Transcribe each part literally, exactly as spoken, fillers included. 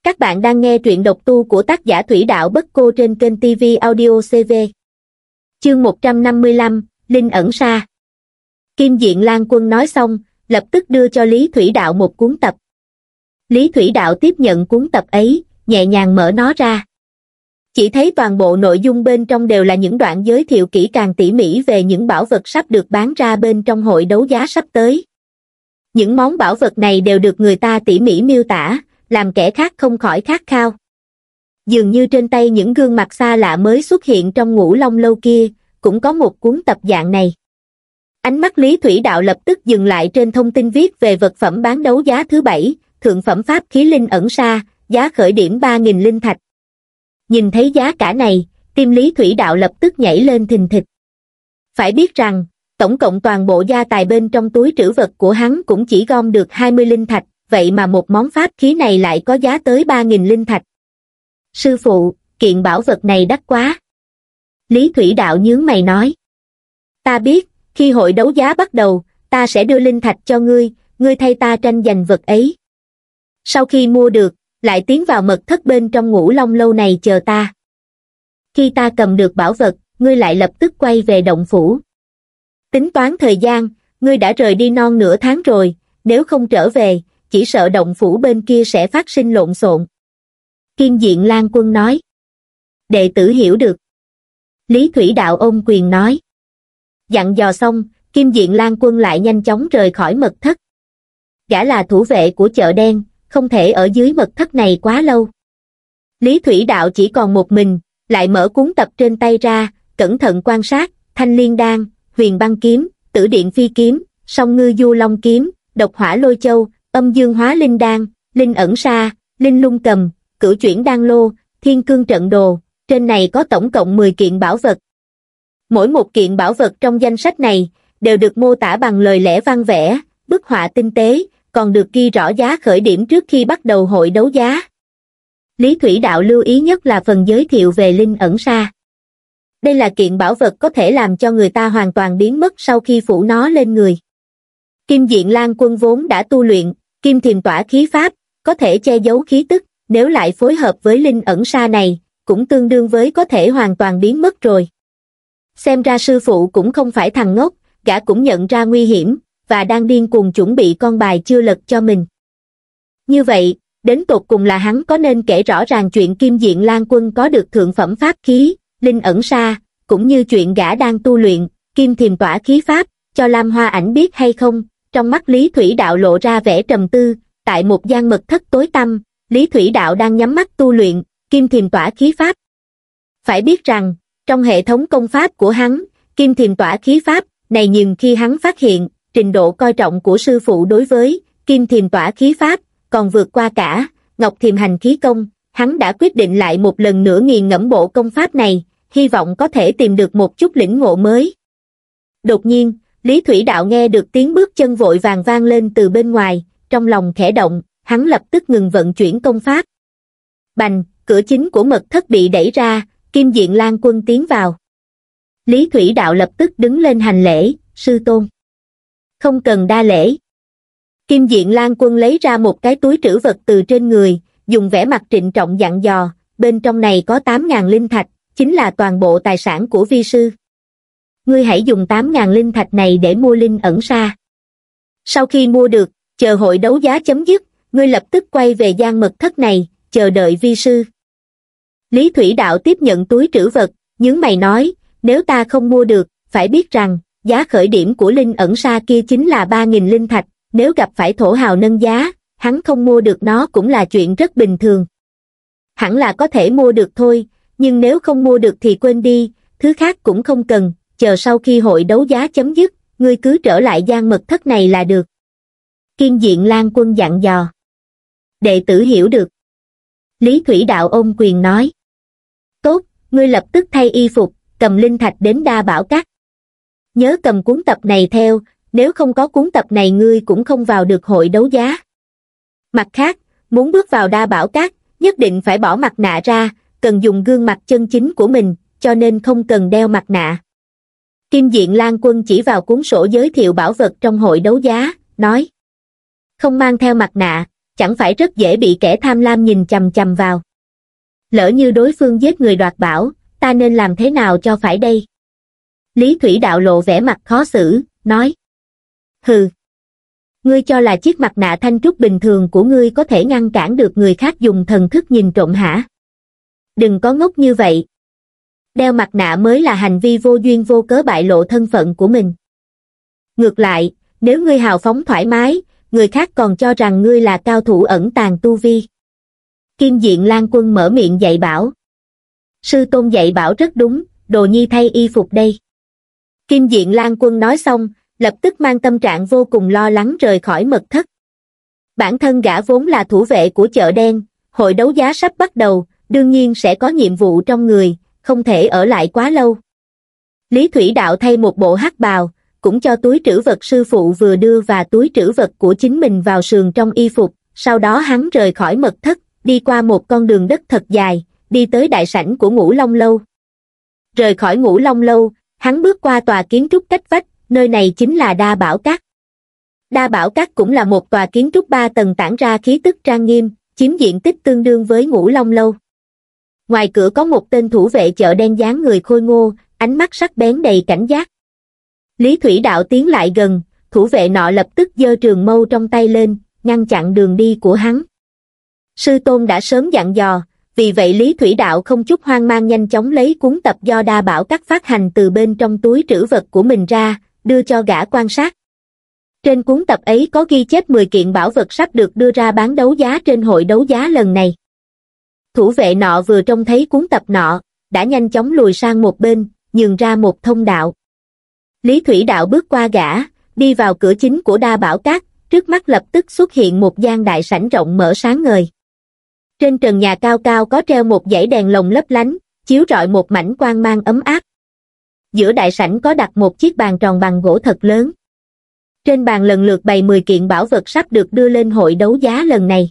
Các bạn đang nghe truyện độc tu của tác giả Thủy Đạo Bất Cô trên kênh ti vi Audio xê vê. Chương một trăm năm mươi lăm, Linh ẩn sa. Kim Diện Lan Quân nói xong, lập tức đưa cho Lý Thủy Đạo một cuốn tập. Lý Thủy Đạo tiếp nhận cuốn tập ấy, nhẹ nhàng mở nó ra. Chỉ thấy toàn bộ nội dung bên trong đều là những đoạn giới thiệu kỹ càng tỉ mỉ về những bảo vật sắp được bán ra bên trong hội đấu giá sắp tới. Những món bảo vật này đều được người ta tỉ mỉ miêu tả, làm kẻ khác không khỏi khát khao. Dường như trên tay những gương mặt xa lạ mới xuất hiện trong Ngũ Long Lâu kia, cũng có một cuốn tập dạng này. Ánh mắt Lý Thủy Đạo lập tức dừng lại trên thông tin viết về vật phẩm bán đấu giá thứ bảy, thượng phẩm pháp khí linh ẩn sa, giá khởi điểm ba nghìn linh thạch. Nhìn thấy giá cả này, tim Lý Thủy Đạo lập tức nhảy lên thình thịch. Phải biết rằng, tổng cộng toàn bộ gia tài bên trong túi trữ vật của hắn cũng chỉ gom được hai mươi linh thạch, vậy mà một món pháp khí này lại có giá tới ba nghìn linh thạch. Sư phụ, kiện bảo vật này đắt quá. Lý Thủy Đạo nhướng mày nói. Ta biết, khi hội đấu giá bắt đầu, ta sẽ đưa linh thạch cho ngươi, ngươi thay ta tranh giành vật ấy. Sau khi mua được, lại tiến vào mật thất bên trong Ngũ Long Lâu này chờ ta. Khi ta cầm được bảo vật, ngươi lại lập tức quay về động phủ. Tính toán thời gian, ngươi đã rời đi non nửa tháng rồi, nếu không trở về, chỉ sợ động phủ bên kia sẽ phát sinh lộn xộn. Kim Diện Lan Quân nói. Đệ tử hiểu được. Lý Thủy Đạo ôm quyền nói. Dặn dò xong, Kim Diện Lan Quân lại nhanh chóng rời khỏi mật thất. Gã là thủ vệ của chợ đen, không thể ở dưới mật thất này quá lâu. Lý Thủy Đạo chỉ còn một mình, lại mở cuốn tập trên tay ra, cẩn thận quan sát, Thanh Liên Đan, Huyền Băng Kiếm, Tử Điện Phi Kiếm, Song Ngư Du Long Kiếm, Độc Hỏa Lôi Châu, Âm Dương Hóa Linh Đan, Linh ẩn sa, Linh Lung Cầm, Cửu Chuyển Đan Lô, Thiên Cương Trận Đồ, trên này có tổng cộng mười kiện bảo vật. Mỗi một kiện bảo vật trong danh sách này đều được mô tả bằng lời lẽ văn vẽ, bức họa tinh tế, còn được ghi rõ giá khởi điểm trước khi bắt đầu hội đấu giá. Lý Thủy Đạo lưu ý nhất là phần giới thiệu về Linh ẩn sa. Đây là kiện bảo vật có thể làm cho người ta hoàn toàn biến mất sau khi phủ nó lên người. Kim Diện Lan Quân vốn đã tu luyện Kim Thiềm Tỏa khí pháp, có thể che giấu khí tức, nếu lại phối hợp với linh ẩn sa này, cũng tương đương với có thể hoàn toàn biến mất rồi. Xem ra sư phụ cũng không phải thằng ngốc, gã cũng nhận ra nguy hiểm, và đang điên cuồng chuẩn bị con bài chưa lật cho mình. Như vậy, đến tột cùng là hắn có nên kể rõ ràng chuyện Kim Diện Lan Quân có được thượng phẩm pháp khí, linh ẩn sa, cũng như chuyện gã đang tu luyện Kim Thiềm Tỏa khí pháp, cho Lam Hoa Ảnh biết hay không? Trong mắt Lý Thủy Đạo lộ ra vẻ trầm tư, tại một gian mật thất tối tăm, Lý Thủy Đạo đang nhắm mắt tu luyện Kim Thiềm Tỏa khí pháp. Phải biết rằng, trong hệ thống công pháp của hắn, Kim Thiềm Tỏa khí pháp này nhưng khi hắn phát hiện, trình độ coi trọng của sư phụ đối với Kim Thiềm Tỏa khí pháp còn vượt qua cả Ngọc Thiềm Hành khí công, hắn đã quyết định lại một lần nữa nghiền ngẫm bộ công pháp này, hy vọng có thể tìm được một chút lĩnh ngộ mới. Đột nhiên, Lý Thủy Đạo nghe được tiếng bước chân vội vàng vang lên từ bên ngoài, trong lòng khẽ động, hắn lập tức ngừng vận chuyển công pháp. Bành, cửa chính của mật thất bị đẩy ra, Kim Diện Lan Quân tiến vào. Lý Thủy Đạo lập tức đứng lên hành lễ, sư tôn. Không cần đa lễ. Kim Diện Lan Quân lấy ra một cái túi trữ vật từ trên người, dùng vẻ mặt trịnh trọng dặn dò, bên trong này có tám nghìn linh thạch, chính là toàn bộ tài sản của vi sư. Ngươi hãy dùng tám nghìn linh thạch này để mua linh ẩn sa. Sau khi mua được, chờ hội đấu giá chấm dứt, ngươi lập tức quay về gian mật thất này, chờ đợi vi sư. Lý Thủy Đạo tiếp nhận túi trữ vật, nhướng mày nói, nếu ta không mua được, phải biết rằng, giá khởi điểm của linh ẩn sa kia chính là ba nghìn linh thạch, nếu gặp phải thổ hào nâng giá, hắn không mua được nó cũng là chuyện rất bình thường. Hẳn là có thể mua được thôi, nhưng nếu không mua được thì quên đi, thứ khác cũng không cần, chờ sau khi hội đấu giá chấm dứt, ngươi cứ trở lại gian mật thất này là được. Kim Diện Lan Quân dặn dò. Đệ tử hiểu được. Lý Thủy Đạo ôm quyền nói. Tốt, ngươi lập tức thay y phục, cầm linh thạch đến Đa Bảo Các. Nhớ cầm cuốn tập này theo, nếu không có cuốn tập này ngươi cũng không vào được hội đấu giá. Mặt khác, muốn bước vào Đa Bảo Các, nhất định phải bỏ mặt nạ ra, cần dùng gương mặt chân chính của mình, cho nên không cần đeo mặt nạ. Kim Diện Lan Quân chỉ vào cuốn sổ giới thiệu bảo vật trong hội đấu giá, nói. Không mang theo mặt nạ, chẳng phải rất dễ bị kẻ tham lam nhìn chằm chằm vào. Lỡ như đối phương giết người đoạt bảo, ta nên làm thế nào cho phải đây? Lý Thủy Đạo lộ vẻ mặt khó xử, nói. Hừ. Ngươi cho là chiếc mặt nạ thanh trúc bình thường của ngươi có thể ngăn cản được người khác dùng thần thức nhìn trộm hả? Đừng có ngốc như vậy. Đeo mặt nạ mới là hành vi vô duyên vô cớ bại lộ thân phận của mình. Ngược lại, nếu ngươi hào phóng thoải mái, người khác còn cho rằng ngươi là cao thủ ẩn tàng tu vi. Kim Diện Lan Quân mở miệng dạy bảo. Sư tôn dạy bảo rất đúng, đồ nhi thay y phục đây. Kim Diện Lan Quân nói xong, lập tức mang tâm trạng vô cùng lo lắng rời khỏi mật thất. Bản thân gã vốn là thủ vệ của chợ đen, hội đấu giá sắp bắt đầu, đương nhiên sẽ có nhiệm vụ trong người, không thể ở lại quá lâu. Lý Thủy Đạo thay một bộ hắc bào, cũng cho túi trữ vật sư phụ vừa đưa và túi trữ vật của chính mình vào sườn trong y phục, sau đó hắn rời khỏi mật thất, đi qua một con đường đất thật dài, đi tới đại sảnh của Ngũ Long Lâu. Rời khỏi Ngũ Long Lâu, hắn bước qua tòa kiến trúc cách vách, nơi này chính là Đa Bảo Các. Đa Bảo Các cũng là một tòa kiến trúc ba tầng tản ra khí tức trang nghiêm, chiếm diện tích tương đương với Ngũ Long Lâu. Ngoài cửa có một tên thủ vệ chợ đen dáng người khôi ngô, ánh mắt sắc bén đầy cảnh giác. Lý Thủy Đạo tiến lại gần, thủ vệ nọ lập tức giơ trường mâu trong tay lên, ngăn chặn đường đi của hắn. Sư tôn đã sớm dặn dò, vì vậy Lý Thủy Đạo không chút hoang mang nhanh chóng lấy cuốn tập do Đa Bảo Các phát hành từ bên trong túi trữ vật của mình ra, đưa cho gã quan sát. Trên cuốn tập ấy có ghi chép mười kiện bảo vật sắp được đưa ra bán đấu giá trên hội đấu giá lần này. Thủ vệ nọ vừa trông thấy cuốn tập nọ, đã nhanh chóng lùi sang một bên, nhường ra một thông đạo. Lý Thủy Đạo bước qua gã, đi vào cửa chính của Đa Bảo Các, trước mắt lập tức xuất hiện một gian đại sảnh rộng mở sáng ngời. Trên trần nhà cao cao có treo một dãy đèn lồng lấp lánh, chiếu rọi một mảnh quang mang ấm áp. Giữa đại sảnh có đặt một chiếc bàn tròn bằng gỗ thật lớn. Trên bàn lần lượt bày mười kiện bảo vật sắp được đưa lên hội đấu giá lần này.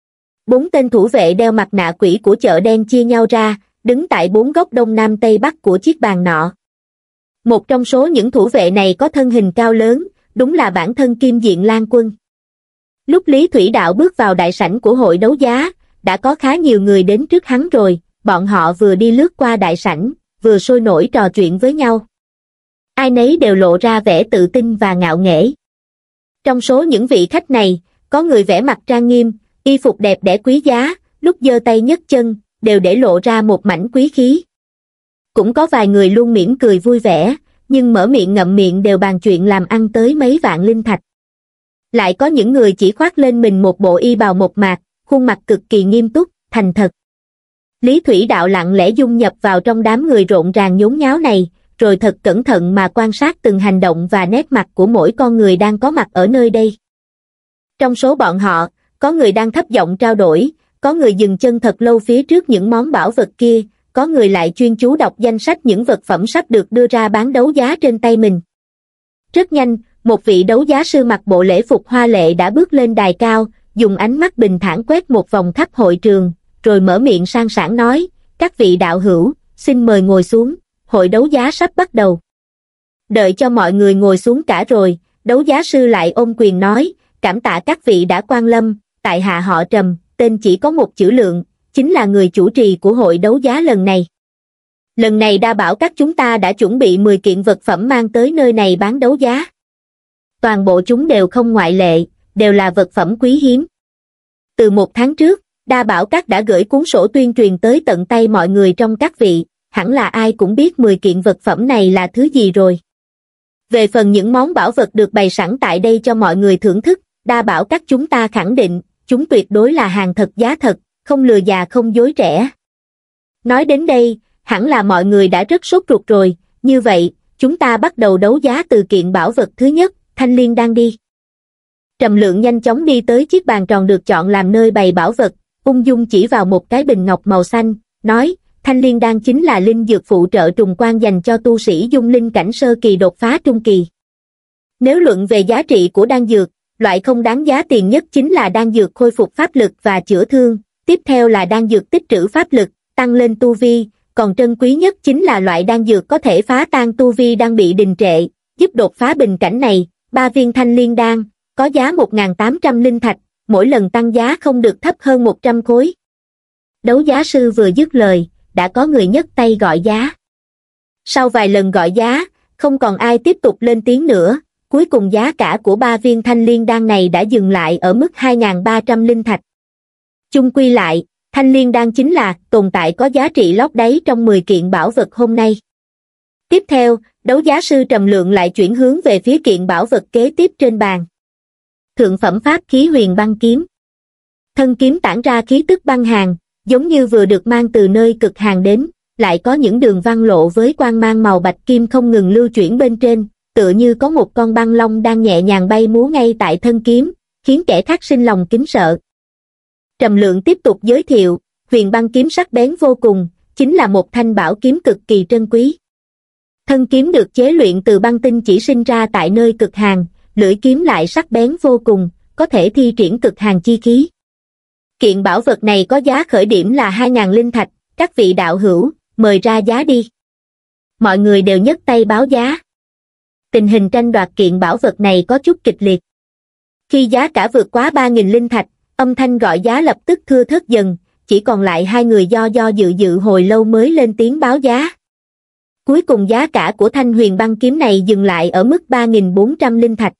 Bốn tên thủ vệ đeo mặt nạ quỷ của chợ đen chia nhau ra, đứng tại bốn góc đông nam tây bắc của chiếc bàn nọ. Một trong số những thủ vệ này có thân hình cao lớn, đúng là bản thân Kim Diện Lan Quân. Lúc Lý Thủy Đạo bước vào đại sảnh của hội đấu giá, đã có khá nhiều người đến trước hắn rồi, bọn họ vừa đi lướt qua đại sảnh, vừa sôi nổi trò chuyện với nhau. Ai nấy đều lộ ra vẻ tự tin và ngạo nghễ. Trong số những vị khách này, có người vẻ mặt trang nghiêm, y phục đẹp đẽ quý giá, lúc giơ tay nhấc chân, đều để lộ ra một mảnh quý khí. Cũng có vài người luôn mỉm cười vui vẻ, nhưng mở miệng ngậm miệng đều bàn chuyện làm ăn tới mấy vạn linh thạch. Lại có những người chỉ khoác lên mình một bộ y bào mộc mạc, khuôn mặt cực kỳ nghiêm túc, thành thật. Lý Thủy Đạo lặng lẽ dung nhập vào trong đám người rộn ràng nhốn nháo này, rồi thật cẩn thận mà quan sát từng hành động và nét mặt của mỗi con người đang có mặt ở nơi đây. Trong số bọn họ, có người đang thấp giọng trao đổi, có người dừng chân thật lâu phía trước những món bảo vật kia, có người lại chuyên chú đọc danh sách những vật phẩm sắp được đưa ra bán đấu giá trên tay mình. Rất nhanh, một vị đấu giá sư mặc bộ lễ phục hoa lệ đã bước lên đài cao, dùng ánh mắt bình thản quét một vòng khắp hội trường, rồi mở miệng sang sảng nói, các vị đạo hữu, xin mời ngồi xuống, hội đấu giá sắp bắt đầu. Đợi cho mọi người ngồi xuống cả rồi, đấu giá sư lại ôm quyền nói, cảm tạ các vị đã quan lâm, tại hạ họ Trầm, tên chỉ có một chữ Lượng, chính là người chủ trì của hội đấu giá lần này. Lần này Đa Bảo Các chúng ta đã chuẩn bị mười kiện vật phẩm mang tới nơi này bán đấu giá. Toàn bộ chúng đều không ngoại lệ, đều là vật phẩm quý hiếm. Từ một tháng trước, Đa Bảo Các đã gửi cuốn sổ tuyên truyền tới tận tay mọi người trong các vị, hẳn là ai cũng biết mười kiện vật phẩm này là thứ gì rồi. Về phần những món bảo vật được bày sẵn tại đây cho mọi người thưởng thức, Đa Bảo Các chúng ta khẳng định, chúng tuyệt đối là hàng thật giá thật, không lừa già không dối trẻ. Nói đến đây, hẳn là mọi người đã rất sốt ruột rồi, như vậy, chúng ta bắt đầu đấu giá từ kiện bảo vật thứ nhất, Thanh Liên Đan đi. Trầm Lượng nhanh chóng đi tới chiếc bàn tròn được chọn làm nơi bày bảo vật, ung dung chỉ vào một cái bình ngọc màu xanh, nói, Thanh Liên Đan chính là linh dược phụ trợ trùng quan dành cho tu sĩ dung linh cảnh sơ kỳ đột phá trung kỳ. Nếu luận về giá trị của đan dược, loại không đáng giá tiền nhất chính là đan dược khôi phục pháp lực và chữa thương, tiếp theo là đan dược tích trữ pháp lực, tăng lên tu vi, còn trân quý nhất chính là loại đan dược có thể phá tan tu vi đang bị đình trệ, giúp đột phá bình cảnh này, ba viên Thanh Liên Đan, có giá một nghìn tám trăm linh thạch, mỗi lần tăng giá không được thấp hơn một trăm khối. Đấu giá sư vừa dứt lời, đã có người nhấc tay gọi giá. Sau vài lần gọi giá, không còn ai tiếp tục lên tiếng nữa, cuối cùng giá cả của ba viên thanh liên đan này đã dừng lại ở mức hai nghìn ba trăm linh thạch. Chung quy lại, thanh liên đan chính là tồn tại có giá trị lót đáy trong mười kiện bảo vật hôm nay. Tiếp theo, đấu giá sư Trầm Lượng lại chuyển hướng về phía kiện bảo vật kế tiếp trên bàn. Thượng phẩm pháp khí Huyền Băng Kiếm. Thân kiếm tản ra khí tức băng hàn, giống như vừa được mang từ nơi cực hàn đến, lại có những đường văn lộ với quang mang màu bạch kim không ngừng lưu chuyển bên trên, tựa như có một con băng long đang nhẹ nhàng bay múa ngay tại thân kiếm, khiến kẻ khác sinh lòng kính sợ. Trầm Lượng tiếp tục giới thiệu, Huyền Băng Kiếm sắc bén vô cùng, chính là một thanh bảo kiếm cực kỳ trân quý. Thân kiếm được chế luyện từ băng tinh chỉ sinh ra tại nơi cực hàn, lưỡi kiếm lại sắc bén vô cùng, có thể thi triển cực hàn chi khí. Kiện bảo vật này có giá khởi điểm là hai nghìn linh thạch, các vị đạo hữu, mời ra giá đi. Mọi người đều nhấc tay báo giá. Tình hình tranh đoạt kiện bảo vật này có chút kịch liệt. Khi giá cả vượt quá ba nghìn linh thạch, âm thanh gọi giá lập tức thưa thớt dần, chỉ còn lại hai người do do dự dự hồi lâu mới lên tiếng báo giá. Cuối cùng giá cả của thanh Huyền Băng Kiếm này dừng lại ở mức ba nghìn bốn trăm linh thạch.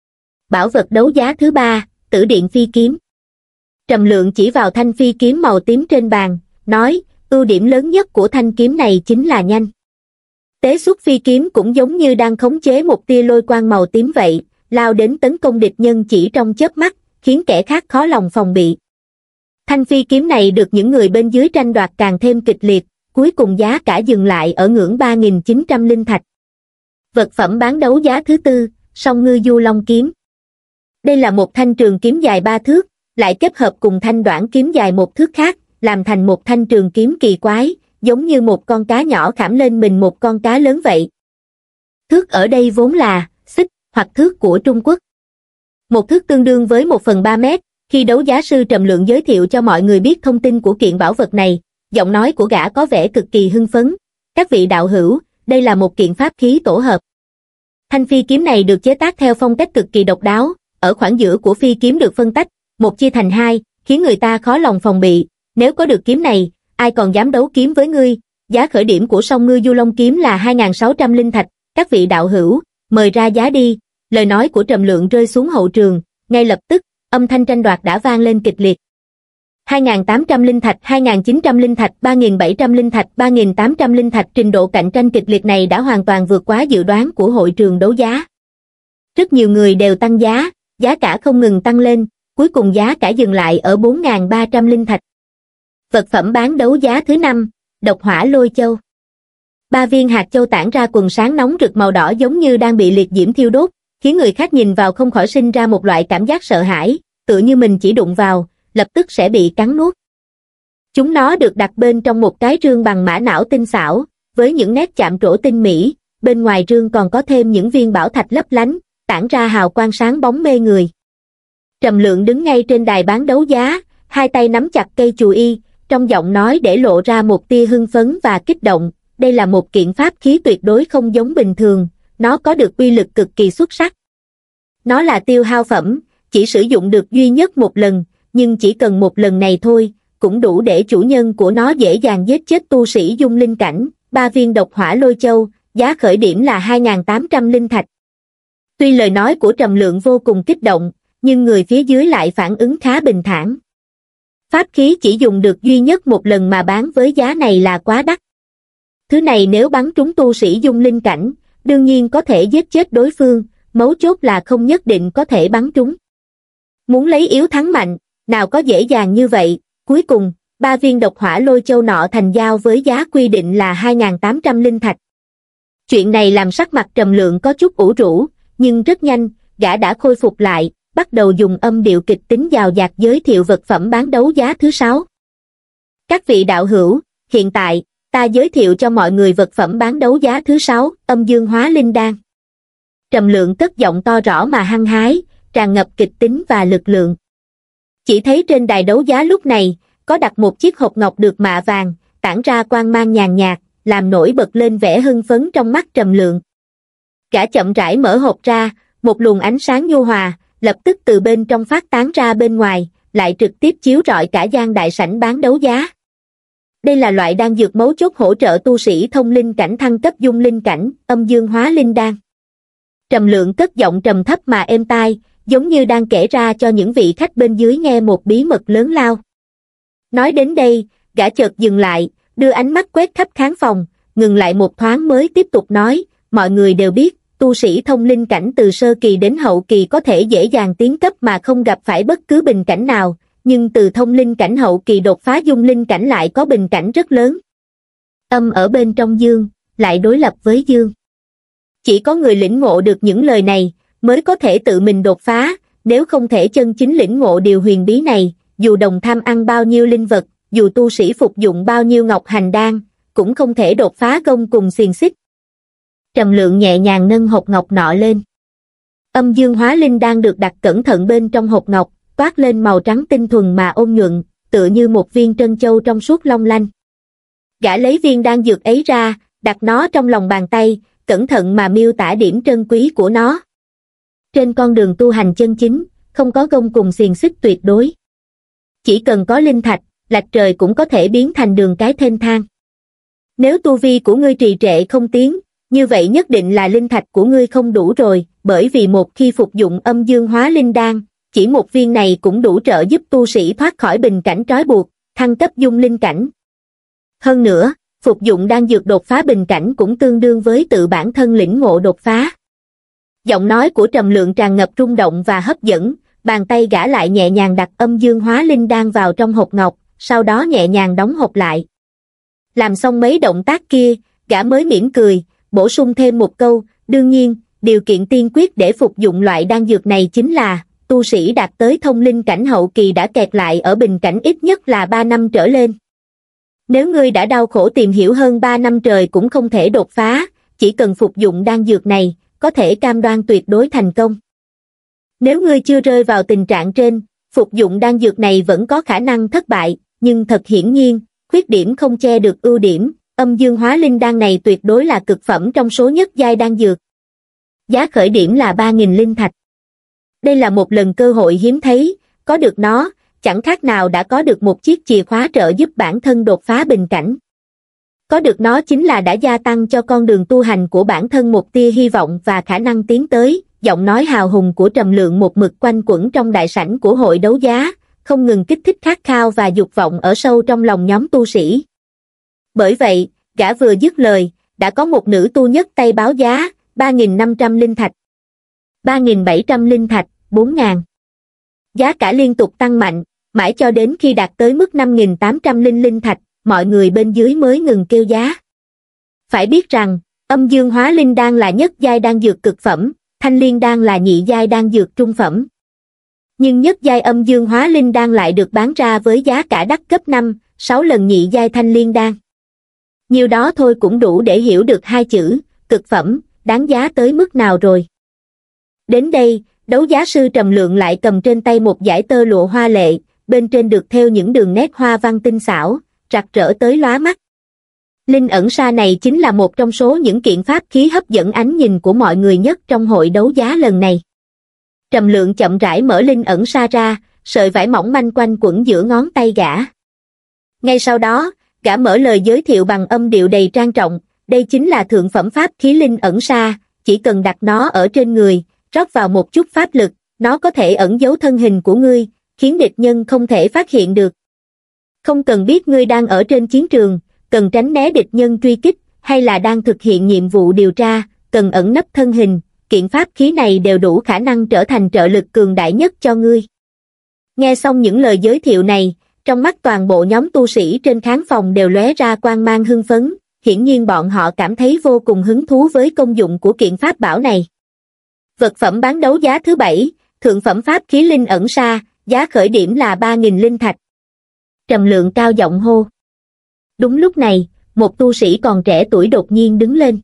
Bảo vật đấu giá thứ ba, Tử Điện Phi Kiếm. Trầm Lượng chỉ vào thanh phi kiếm màu tím trên bàn, nói, ưu điểm lớn nhất của thanh kiếm này chính là nhanh. Tế xuất phi kiếm cũng giống như đang khống chế một tia lôi quang màu tím vậy, lao đến tấn công địch nhân chỉ trong chớp mắt, khiến kẻ khác khó lòng phòng bị. Thanh phi kiếm này được những người bên dưới tranh đoạt càng thêm kịch liệt, cuối cùng giá cả dừng lại ở ngưỡng ba nghìn chín trăm linh thạch. Vật phẩm bán đấu giá thứ tư, Song Ngư Du Long Kiếm. Đây là một thanh trường kiếm dài ba thước, lại kết hợp cùng thanh đoạn kiếm dài một thước khác, làm thành một thanh trường kiếm kỳ quái, giống như một con cá nhỏ khảm lên mình một con cá lớn vậy. Thước ở đây vốn là xích hoặc thước của Trung Quốc. Một thước tương đương với một phần ba mét. Khi đấu giá sư Trầm Lượng giới thiệu cho mọi người biết thông tin của kiện bảo vật này, giọng nói của gã có vẻ cực kỳ hưng phấn. Các vị đạo hữu, đây là một kiện pháp khí tổ hợp. Thanh phi kiếm này được chế tác theo phong cách cực kỳ độc đáo, ở khoảng giữa của phi kiếm được phân tách, một chia thành hai, khiến người ta khó lòng phòng bị. Nếu có được kiếm này, ai còn dám đấu kiếm với ngươi? Giá khởi điểm của Song Ngư Du Long Kiếm là hai nghìn sáu trăm linh thạch, các vị đạo hữu, mời ra giá đi. Lời nói của Trầm Lượng rơi xuống hậu trường, ngay lập tức, âm thanh tranh đoạt đã vang lên kịch liệt. hai nghìn tám trăm linh thạch, hai nghìn chín trăm linh thạch, ba nghìn bảy trăm linh thạch, ba nghìn tám trăm linh thạch. Trình độ cạnh tranh kịch liệt này đã hoàn toàn vượt quá dự đoán của hội trường đấu giá. Rất nhiều người đều tăng giá, giá cả không ngừng tăng lên, cuối cùng giá cả dừng lại ở bốn nghìn ba trăm linh thạch. Vật phẩm bán đấu giá thứ năm, Độc Hỏa Lôi Châu. Ba viên hạt châu tản ra quần sáng nóng rực màu đỏ giống như đang bị liệt diễm thiêu đốt, khiến người khác nhìn vào không khỏi sinh ra một loại cảm giác sợ hãi, tựa như mình chỉ đụng vào, lập tức sẽ bị cắn nuốt. Chúng nó được đặt bên trong một cái rương bằng mã não tinh xảo, với những nét chạm trổ tinh mỹ, bên ngoài rương còn có thêm những viên bảo thạch lấp lánh, tản ra hào quang sáng bóng mê người. Trầm Lượng đứng ngay trên đài bán đấu giá, hai tay nắm chặt cây chùy y, trong giọng nói để lộ ra một tia hưng phấn và kích động. Đây là một kiện pháp khí tuyệt đối không giống bình thường, nó có được uy lực cực kỳ xuất sắc. Nó là tiêu hao phẩm, chỉ sử dụng được duy nhất một lần, nhưng chỉ cần một lần này thôi, cũng đủ để chủ nhân của nó dễ dàng giết chết tu sĩ dung linh cảnh. Ba viên Độc Hỏa Lôi Châu, giá khởi điểm là hai nghìn tám trăm linh thạch. Tuy lời nói của Trầm Lượng vô cùng kích động, nhưng người phía dưới lại phản ứng khá bình thản. Pháp khí chỉ dùng được duy nhất một lần mà bán với giá này là quá đắt. Thứ này nếu bắn trúng tu sĩ dung linh cảnh, đương nhiên có thể giết chết đối phương, mấu chốt là không nhất định có thể bắn trúng. Muốn lấy yếu thắng mạnh, nào có dễ dàng như vậy. Cuối cùng, ba viên Độc Hỏa Lôi Châu nọ thành giao với giá quy định là hai nghìn tám trăm linh thạch. Chuyện này làm sắc mặt Trầm Lượng có chút ủ rũ, nhưng rất nhanh, gã đã khôi phục lại, bắt đầu dùng âm điệu kịch tính dào dạt giới thiệu vật phẩm bán đấu giá thứ sáu. Các vị đạo hữu, hiện tại, ta giới thiệu cho mọi người vật phẩm bán đấu giá thứ sáu, Âm Dương Hóa Linh Đan. Trầm Lượng cất giọng to rõ mà hăng hái, tràn ngập kịch tính và lực lượng. Chỉ thấy trên đài đấu giá lúc này, có đặt một chiếc hộp ngọc được mạ vàng, tản ra quang mang nhàn nhạt, làm nổi bật lên vẻ hưng phấn trong mắt Trầm Lượng. Gã chậm rãi mở hộp ra, một luồng ánh sáng nhu hòa, lập tức từ bên trong phát tán ra bên ngoài, lại trực tiếp chiếu rọi cả gian đại sảnh bán đấu giá. Đây là loại đan dược mấu chốt hỗ trợ tu sĩ thông linh cảnh thăng cấp dung linh cảnh, âm dương hóa linh đan. Trầm Lượng cất giọng trầm thấp mà êm tai, giống như đang kể ra cho những vị khách bên dưới nghe một bí mật lớn lao. Nói đến đây, gã chợt dừng lại, đưa ánh mắt quét khắp khán phòng, ngừng lại một thoáng mới tiếp tục nói, mọi người đều biết, tu sĩ thông linh cảnh từ sơ kỳ đến hậu kỳ có thể dễ dàng tiến cấp mà không gặp phải bất cứ bình cảnh nào, nhưng từ thông linh cảnh hậu kỳ đột phá dung linh cảnh lại có bình cảnh rất lớn. Âm ở bên trong dương, lại đối lập với dương. Chỉ có người lĩnh ngộ được những lời này, mới có thể tự mình đột phá, nếu không thể chân chính lĩnh ngộ điều huyền bí này, dù đồng tham ăn bao nhiêu linh vật, dù tu sĩ phục dụng bao nhiêu ngọc hành đan, cũng không thể đột phá gông cùng xiềng xích. Trầm Lượng nhẹ nhàng nâng hộp ngọc nọ lên. Âm dương hóa linh đan được đặt cẩn thận bên trong hộp ngọc, toát lên màu trắng tinh thuần mà ôn nhuận, tựa như một viên trân châu trong suốt long lanh. Gã lấy viên đan dược ấy ra, đặt nó trong lòng bàn tay, cẩn thận mà miêu tả điểm trân quý của nó. Trên con đường tu hành chân chính, không có gông cùng xiềng xích tuyệt đối. Chỉ cần có linh thạch, lạch trời cũng có thể biến thành đường cái thênh thang. Nếu tu vi của ngươi trì trệ không tiến, như vậy nhất định là linh thạch của ngươi không đủ rồi, bởi vì một khi phục dụng âm dương hóa linh đan, chỉ một viên này cũng đủ trợ giúp tu sĩ thoát khỏi bình cảnh trói buộc, thăng cấp dung linh cảnh. Hơn nữa, phục dụng đan dược đột phá bình cảnh cũng tương đương với tự bản thân lĩnh ngộ đột phá. Giọng nói của Trầm Lượng tràn ngập rung động và hấp dẫn, bàn tay gã lại nhẹ nhàng đặt âm dương hóa linh đan vào trong hộp ngọc, sau đó nhẹ nhàng đóng hộp lại. Làm xong mấy động tác kia, gã mới mỉm cười, bổ sung thêm một câu, đương nhiên, điều kiện tiên quyết để phục dụng loại đan dược này chính là, tu sĩ đạt tới thông linh cảnh hậu kỳ đã kẹt lại ở bình cảnh ít nhất là ba năm trở lên. Nếu ngươi đã đau khổ tìm hiểu hơn ba năm trời cũng không thể đột phá, chỉ cần phục dụng đan dược này, có thể cam đoan tuyệt đối thành công. Nếu ngươi chưa rơi vào tình trạng trên, phục dụng đan dược này vẫn có khả năng thất bại, nhưng thật hiển nhiên, khuyết điểm không che được ưu điểm, âm dương hóa linh đan này tuyệt đối là cực phẩm trong số nhất giai đan dược. Giá khởi điểm là ba nghìn linh thạch. Đây là một lần cơ hội hiếm thấy, có được nó, chẳng khác nào đã có được một chiếc chìa khóa trợ giúp bản thân đột phá bình cảnh. Có được nó chính là đã gia tăng cho con đường tu hành của bản thân một tia hy vọng và khả năng tiến tới. Giọng nói hào hùng của Trầm Lượng một mực quanh quẩn trong đại sảnh của hội đấu giá, không ngừng kích thích khát khao và dục vọng ở sâu trong lòng nhóm tu sĩ. Bởi vậy, gã vừa dứt lời, đã có một nữ tu nhất tay báo giá, ba nghìn năm trăm linh thạch, ba nghìn bảy trăm linh thạch, bốn nghìn. Giá cả liên tục tăng mạnh, mãi cho đến khi đạt tới mức năm nghìn tám trăm linh linh thạch, mọi người bên dưới mới ngừng kêu giá. Phải biết rằng, âm dương hóa linh đan là nhất giai đan dược cực phẩm, thanh liên đan là nhị giai đan dược trung phẩm. Nhưng nhất giai âm dương hóa linh đan lại được bán ra với giá cả đắt gấp năm, sáu lần nhị giai thanh liên đan. Nhiều đó thôi cũng đủ để hiểu được hai chữ, cực phẩm, đáng giá tới mức nào rồi. Đến đây, đấu giá sư Trầm Lượng lại cầm trên tay một dải tơ lụa hoa lệ, bên trên được thêu những đường nét hoa văn tinh xảo, rạc rỡ tới lóa mắt. Linh ẩn sa này chính là một trong số những kiện pháp khí hấp dẫn ánh nhìn của mọi người nhất trong hội đấu giá lần này. Trầm Lượng chậm rãi mở linh ẩn sa ra, sợi vải mỏng manh quanh quẩn giữa ngón tay gã. Ngay sau đó, gã mở lời giới thiệu bằng âm điệu đầy trang trọng, đây chính là thượng phẩm pháp khí linh ẩn sa, chỉ cần đặt nó ở trên người, rót vào một chút pháp lực, nó có thể ẩn giấu thân hình của ngươi, khiến địch nhân không thể phát hiện được. Không cần biết ngươi đang ở trên chiến trường, cần tránh né địch nhân truy kích, hay là đang thực hiện nhiệm vụ điều tra, cần ẩn nấp thân hình, kiện pháp khí này đều đủ khả năng trở thành trợ lực cường đại nhất cho ngươi. Nghe xong những lời giới thiệu này, trong mắt toàn bộ nhóm tu sĩ trên khán phòng đều lóe ra quang mang hưng phấn, hiển nhiên bọn họ cảm thấy vô cùng hứng thú với công dụng của kiện pháp bảo này. Vật phẩm bán đấu giá thứ bảy, thượng phẩm pháp khí linh ẩn sa, giá khởi điểm là ba nghìn linh thạch. Trầm Lượng cao giọng hô. Đúng lúc này, một tu sĩ còn trẻ tuổi đột nhiên đứng lên.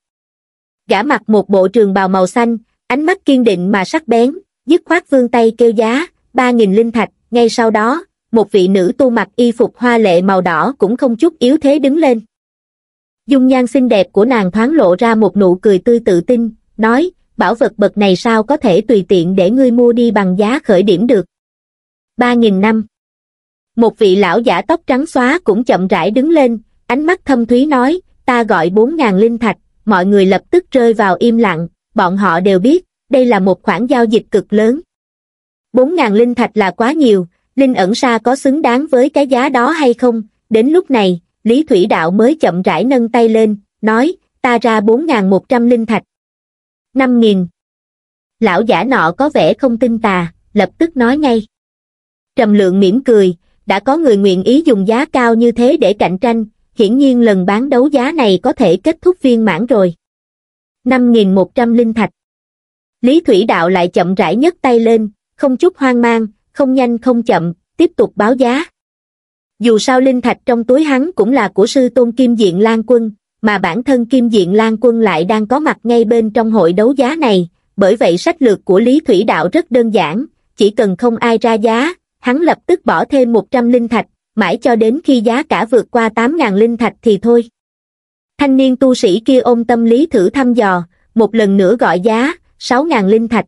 Gã mặc một bộ trường bào màu xanh, ánh mắt kiên định mà sắc bén, dứt khoát vươn tay kêu giá, ba nghìn linh thạch. Ngay sau đó, một vị nữ tu mặc y phục hoa lệ màu đỏ cũng không chút yếu thế đứng lên. Dung nhan xinh đẹp của nàng thoáng lộ ra một nụ cười tươi tự tin, nói, bảo vật bậc này sao có thể tùy tiện để ngươi mua đi bằng giá khởi điểm được. Ba nghìn năm. Một vị lão giả tóc trắng xóa cũng chậm rãi đứng lên, ánh mắt thâm thúy nói, ta gọi bốn ngàn linh thạch, mọi người lập tức rơi vào im lặng, bọn họ đều biết, đây là một khoản giao dịch cực lớn. Bốn ngàn linh thạch là quá nhiều, linh ẩn sa có xứng đáng với cái giá đó hay không? Đến lúc này, Lý Thủy Đạo mới chậm rãi nâng tay lên, nói, ta ra bốn ngàn một trăm linh thạch. Năm nghìn. Lão giả nọ có vẻ không tin tà, lập tức nói ngay. Trầm Lượng mỉm cười, đã có người nguyện ý dùng giá cao như thế để cạnh tranh, hiển nhiên lần bán đấu giá này có thể kết thúc viên mãn rồi. Năm nghìn một trăm linh thạch. Lý Thủy Đạo lại chậm rãi nhấc tay lên, không chút hoang mang, không nhanh không chậm, tiếp tục báo giá. Dù sao linh thạch trong túi hắn cũng là của sư tôn Kim Diện Lan Quân, mà bản thân Kim Diện Lan Quân lại đang có mặt ngay bên trong hội đấu giá này, bởi vậy sách lược của Lý Thủy Đạo rất đơn giản, chỉ cần không ai ra giá, hắn lập tức bỏ thêm một trăm linh thạch, mãi cho đến khi giá cả vượt qua tám ngàn linh thạch thì thôi. Thanh niên tu sĩ kia ôm tâm lý thử thăm dò, một lần nữa gọi giá, sáu ngàn linh thạch.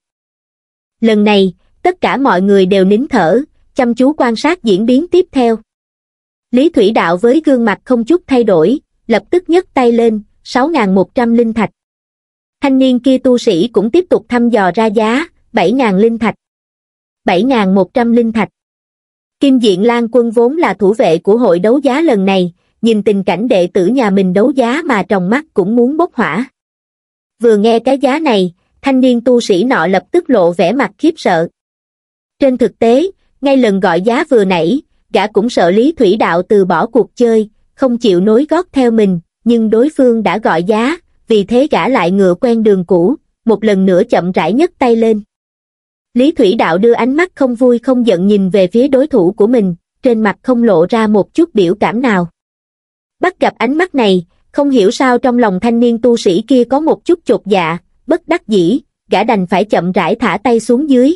Lần này, tất cả mọi người đều nín thở, chăm chú quan sát diễn biến tiếp theo. Lý Thủy Đạo với gương mặt không chút thay đổi, lập tức nhấc tay lên, sáu ngàn một trăm linh thạch. Thanh niên kia tu sĩ cũng tiếp tục thăm dò ra giá, bảy ngàn linh thạch. bảy ngàn một trăm linh thạch. Kim Diện Lan Quân vốn là thủ vệ của hội đấu giá lần này, nhìn tình cảnh đệ tử nhà mình đấu giá mà trong mắt cũng muốn bốc hỏa. Vừa nghe cái giá này, thanh niên tu sĩ nọ lập tức lộ vẻ mặt khiếp sợ. Trên thực tế, ngay lần gọi giá vừa nãy, gã cũng sợ Lý Thủy Đạo từ bỏ cuộc chơi, không chịu nối gót theo mình, nhưng đối phương đã gọi giá, vì thế gã lại ngựa quen đường cũ, một lần nữa chậm rãi nhấc tay lên. Lý Thủy Đạo đưa ánh mắt không vui không giận nhìn về phía đối thủ của mình, trên mặt không lộ ra một chút biểu cảm nào. Bắt gặp ánh mắt này, không hiểu sao trong lòng thanh niên tu sĩ kia có một chút chột dạ, bất đắc dĩ, gã đành phải chậm rãi thả tay xuống dưới.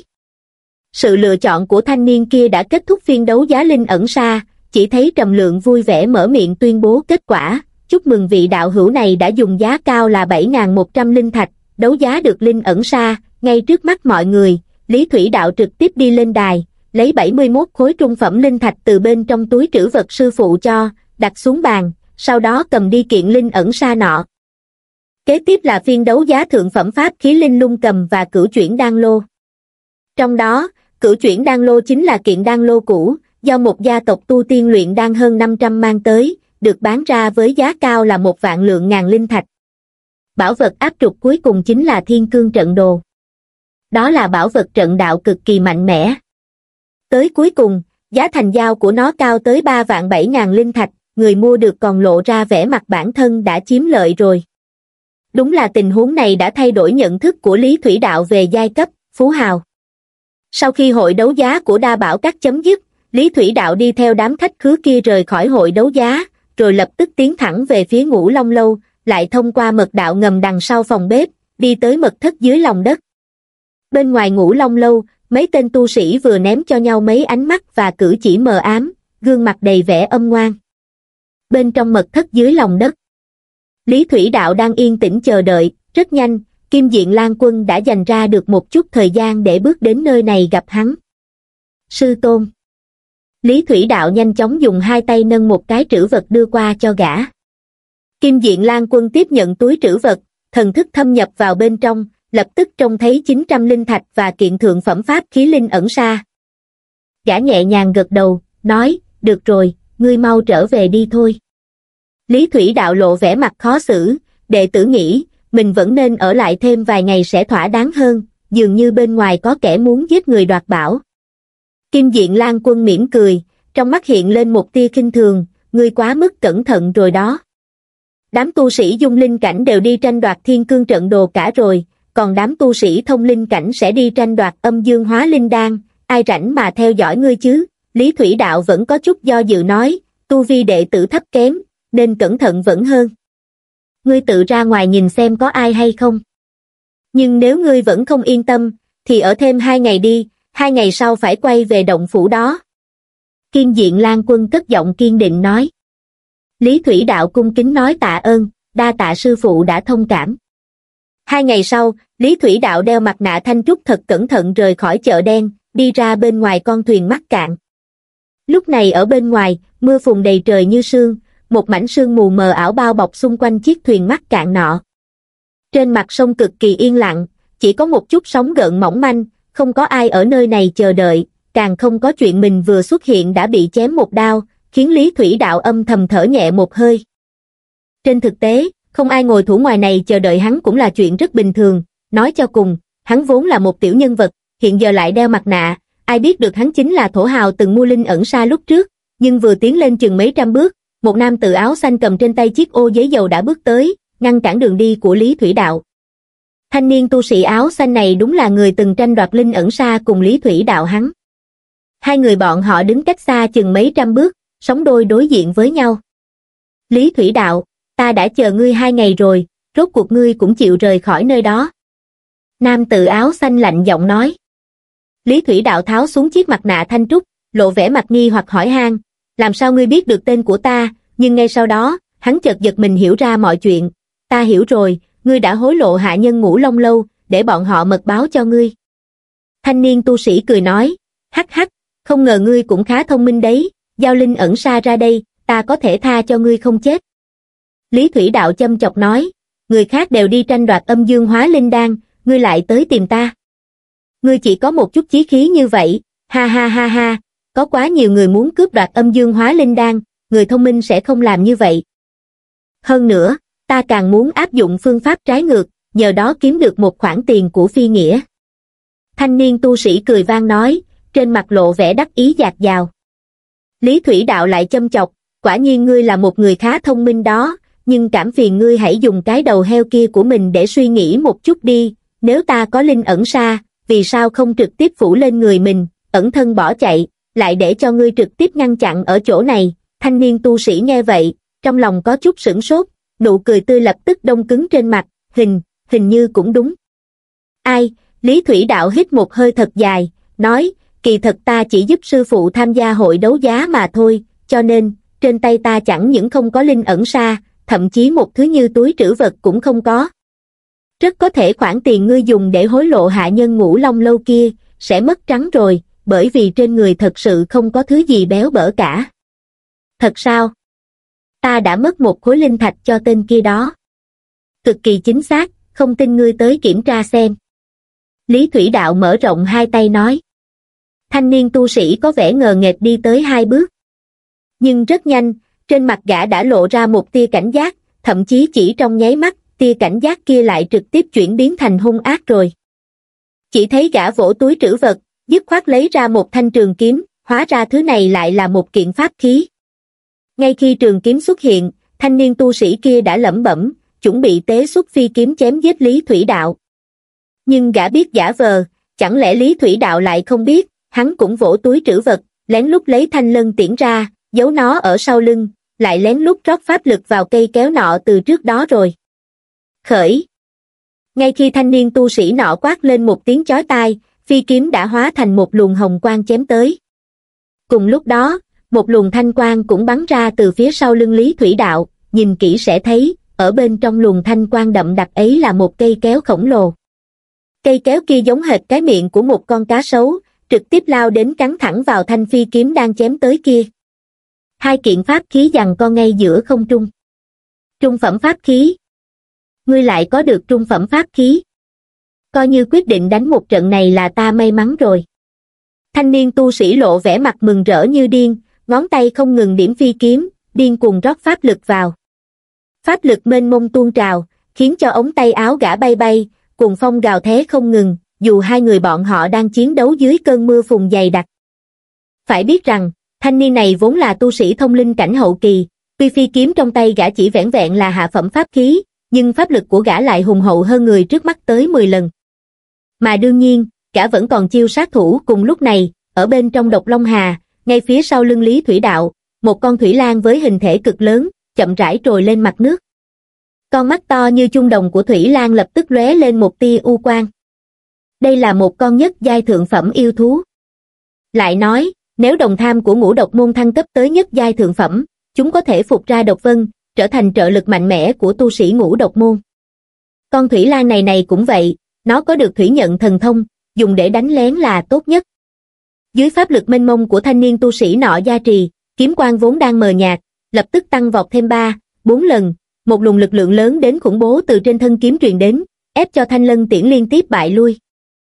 Sự lựa chọn của thanh niên kia đã kết thúc phiên đấu giá linh ẩn sa, chỉ thấy Trầm Lượng vui vẻ mở miệng tuyên bố kết quả, chúc mừng vị đạo hữu này đã dùng giá cao là bảy ngàn một trăm linh thạch, đấu giá được linh ẩn sa, ngay trước mắt mọi người. Lý Thủy Đạo trực tiếp đi lên đài, lấy bảy mươi mốt khối trung phẩm linh thạch từ bên trong túi trữ vật sư phụ cho, đặt xuống bàn, sau đó cầm đi kiện linh ẩn sa nọ. Kế tiếp là phiên đấu giá thượng phẩm pháp khí linh lung cầm và cửu chuyển đan lô. Trong đó, cửu chuyển đan lô chính là kiện đan lô cũ, do một gia tộc tu tiên luyện đan hơn năm trăm mang tới, được bán ra với giá cao là một vạn lượng ngàn linh thạch. Bảo vật áp trục cuối cùng chính là Thiên Cương Trận Đồ. Đó là bảo vật trận đạo cực kỳ mạnh mẽ. Tới cuối cùng, giá thành giao của nó cao tới ba vạn bảy ngàn linh thạch, người mua được còn lộ ra vẻ mặt bản thân đã chiếm lợi rồi. Đúng là tình huống này đã thay đổi nhận thức của Lý Thủy Đạo về giai cấp, phú hào. Sau khi hội đấu giá của Đa Bảo Các chấm dứt, Lý Thủy Đạo đi theo đám khách khứa kia rời khỏi hội đấu giá, rồi lập tức tiến thẳng về phía Ngũ Long Lâu, lại thông qua mật đạo ngầm đằng sau phòng bếp, đi tới mật thất dưới lòng đất. Bên ngoài Ngũ Long Lâu, mấy tên tu sĩ vừa ném cho nhau mấy ánh mắt và cử chỉ mờ ám, gương mặt đầy vẻ âm ngoan. Bên trong mật thất dưới lòng đất, Lý Thủy Đạo đang yên tĩnh chờ đợi, rất nhanh, Kim Diện Lan Quân đã dành ra được một chút thời gian để bước đến nơi này gặp hắn. Sư tôn. Lý Thủy Đạo nhanh chóng dùng hai tay nâng một cái trữ vật đưa qua cho gã. Kim Diện Lan Quân tiếp nhận túi trữ vật, thần thức thâm nhập vào bên trong, lập tức trông thấy chín trăm linh thạch và kiện thượng phẩm pháp khí linh ẩn sa. Gã nhẹ nhàng gật đầu, nói, được rồi, ngươi mau trở về đi thôi. Lý Thủy Đạo lộ vẻ mặt khó xử, đệ tử nghĩ, mình vẫn nên ở lại thêm vài ngày sẽ thỏa đáng hơn, dường như bên ngoài có kẻ muốn giết người đoạt bảo. Kim Diện Lan Quân mỉm cười, trong mắt hiện lên một tia khinh thường, ngươi quá mức cẩn thận rồi đó. Đám tu sĩ dung linh cảnh đều đi tranh đoạt Thiên Cương Trận Đồ cả rồi, còn đám tu sĩ thông linh cảnh sẽ đi tranh đoạt âm dương hóa linh đan, ai rảnh mà theo dõi ngươi chứ? Lý Thủy Đạo vẫn có chút do dự nói, tu vi đệ tử thấp kém, nên cẩn thận vẫn hơn. Ngươi tự ra ngoài nhìn xem có ai hay không. Nhưng nếu ngươi vẫn không yên tâm, thì ở thêm hai ngày đi, hai ngày sau phải quay về động phủ đó. Kim Diện Lan Quân cất giọng kiên định nói. Lý Thủy Đạo cung kính nói tạ ơn, đa tạ sư phụ đã thông cảm. Hai ngày sau, Lý Thủy Đạo đeo mặt nạ thanh trúc thật cẩn thận rời khỏi chợ đen, đi ra bên ngoài con thuyền mắc cạn. Lúc này ở bên ngoài, mưa phùn đầy trời như sương, một mảnh sương mù mờ ảo bao bọc xung quanh chiếc thuyền mắc cạn nọ. Trên mặt sông cực kỳ yên lặng, chỉ có một chút sóng gợn mỏng manh, không có ai ở nơi này chờ đợi, càng không có chuyện mình vừa xuất hiện đã bị chém một đao, khiến Lý Thủy Đạo âm thầm thở nhẹ một hơi. Trên thực tế, không ai ngồi thủ ngoài này chờ đợi hắn cũng là chuyện rất bình thường, nói cho cùng, hắn vốn là một tiểu nhân vật, hiện giờ lại đeo mặt nạ, ai biết được hắn chính là thổ hào từng mua linh ẩn sa lúc trước, nhưng vừa tiến lên chừng mấy trăm bước, một nam tử áo xanh cầm trên tay chiếc ô giấy dầu đã bước tới, ngăn cản đường đi của Lý Thủy Đạo. Thanh niên tu sĩ áo xanh này đúng là người từng tranh đoạt linh ẩn sa cùng Lý Thủy Đạo hắn. Hai người bọn họ đứng cách xa chừng mấy trăm bước, sóng đôi đối diện với nhau. Lý Thủy Đạo, ta đã chờ ngươi hai ngày rồi, rốt cuộc ngươi cũng chịu rời khỏi nơi đó. Nam tử áo xanh lạnh giọng nói. Lý Thủy Đạo tháo xuống chiếc mặt nạ thanh trúc, lộ vẻ mặt nghi hoặc hỏi han, làm sao ngươi biết được tên của ta, nhưng ngay sau đó, hắn chợt giật mình hiểu ra mọi chuyện. Ta hiểu rồi, ngươi đã hối lộ hạ nhân Ngũ Long Lâu, để bọn họ mật báo cho ngươi. Thanh niên tu sĩ cười nói, hắc hắc, không ngờ ngươi cũng khá thông minh đấy, giao linh ẩn sa ra đây, ta có thể tha cho ngươi không chết. Lý Thủy Đạo châm chọc nói, người khác đều đi tranh đoạt âm dương hóa linh đan, ngươi lại tới tìm ta. Ngươi chỉ có một chút chí khí như vậy, ha ha ha ha, có quá nhiều người muốn cướp đoạt âm dương hóa linh đan, người thông minh sẽ không làm như vậy. Hơn nữa, ta càng muốn áp dụng phương pháp trái ngược, nhờ đó kiếm được một khoản tiền của phi nghĩa. Thanh niên tu sĩ cười vang nói, trên mặt lộ vẻ đắc ý dạt dào. Lý Thủy Đạo lại châm chọc, quả nhiên ngươi là một người khá thông minh đó, nhưng cảm phiền ngươi hãy dùng cái đầu heo kia của mình để suy nghĩ một chút đi, nếu ta có linh ẩn sa, vì sao không trực tiếp phủ lên người mình, ẩn thân bỏ chạy, lại để cho ngươi trực tiếp ngăn chặn ở chỗ này. Thanh niên tu sĩ nghe vậy, trong lòng có chút sửng sốt, nụ cười tươi lập tức đông cứng trên mặt, hình, hình như cũng đúng. Ai, Lý Thủy Đạo hít một hơi thật dài, nói, kỳ thật ta chỉ giúp sư phụ tham gia hội đấu giá mà thôi, cho nên, trên tay ta chẳng những không có linh ẩn sa, thậm chí một thứ như túi trữ vật cũng không có. Rất có thể khoản tiền ngươi dùng để hối lộ hạ nhân Ngũ Long Lâu kia, sẽ mất trắng rồi, bởi vì trên người thật sự không có thứ gì béo bở cả. Thật sao? Ta đã mất một khối linh thạch cho tên kia đó. Cực kỳ chính xác, không tin ngươi tới kiểm tra xem. Lý Thủy Đạo mở rộng hai tay nói. Thanh niên tu sĩ có vẻ ngờ nghệch đi tới hai bước. Nhưng rất nhanh, trên mặt gã đã lộ ra một tia cảnh giác, thậm chí chỉ trong nháy mắt, tia cảnh giác kia lại trực tiếp chuyển biến thành hung ác rồi. Chỉ thấy gã vỗ túi trữ vật, dứt khoát lấy ra một thanh trường kiếm, hóa ra thứ này lại là một kiện pháp khí. Ngay khi trường kiếm xuất hiện, thanh niên tu sĩ kia đã lẩm bẩm, chuẩn bị tế xuất phi kiếm chém giết Lý Thủy Đạo. Nhưng gã biết giả vờ, chẳng lẽ Lý Thủy Đạo lại không biết, hắn cũng vỗ túi trữ vật, lén lút lấy thanh lân tiễn ra, giấu nó ở sau lưng, lại lén lút rót pháp lực vào cây kéo nọ từ trước đó rồi. Khởi! Ngay khi thanh niên tu sĩ nọ quát lên một tiếng chói tai, phi kiếm đã hóa thành một luồng hồng quang chém tới. Cùng lúc đó, một luồng thanh quang cũng bắn ra từ phía sau lưng Lý Thủy Đạo, nhìn kỹ sẽ thấy, ở bên trong luồng thanh quang đậm đặc ấy là một cây kéo khổng lồ. Cây kéo kia giống hệt cái miệng của một con cá sấu, trực tiếp lao đến cắn thẳng vào thanh phi kiếm đang chém tới kia. Hai kiện pháp khí giằng co ngay giữa không trung. Trung phẩm pháp khí. Ngươi lại có được trung phẩm pháp khí. Coi như quyết định đánh một trận này là ta may mắn rồi. Thanh niên tu sĩ lộ vẻ mặt mừng rỡ như điên, ngón tay không ngừng điểm phi kiếm, điên cuồng rót pháp lực vào. Pháp lực mênh mông tuôn trào, khiến cho ống tay áo gã bay bay, cuồng phong gào thét không ngừng, dù hai người bọn họ đang chiến đấu dưới cơn mưa phùn dày đặc. Phải biết rằng, thanh niên này vốn là tu sĩ thông linh cảnh hậu kỳ, tuy phi kiếm trong tay gã chỉ vẻn vẹn là hạ phẩm pháp khí, nhưng pháp lực của gã lại hùng hậu hơn người trước mắt tới mười lần. Mà đương nhiên, gã vẫn còn chiêu sát thủ. Cùng lúc này, ở bên trong Độc Long Hà, ngay phía sau lưng Lý Thủy Đạo, một con thủy lang với hình thể cực lớn, chậm rãi trồi lên mặt nước. Con mắt to như chuông đồng của thủy lang lập tức lóe lên một tia u quang. Đây là một con nhất giai thượng phẩm yêu thú. Lại nói, nếu đồng tham của Ngũ Độc Môn thăng cấp tới nhất giai thượng phẩm, chúng có thể phục ra độc vân, trở thành trợ lực mạnh mẽ của tu sĩ Ngũ Độc Môn. Con thủy lang này này cũng vậy, nó có được thủy nhận thần thông, dùng để đánh lén là tốt nhất. Dưới pháp lực mênh mông của thanh niên tu sĩ nọ gia trì, kiếm quang vốn đang mờ nhạt, lập tức tăng vọt thêm ba, bốn lần, một luồng lực lượng lớn đến khủng bố từ trên thân kiếm truyền đến, ép cho Thanh Lân Tiễn liên tiếp bại lui.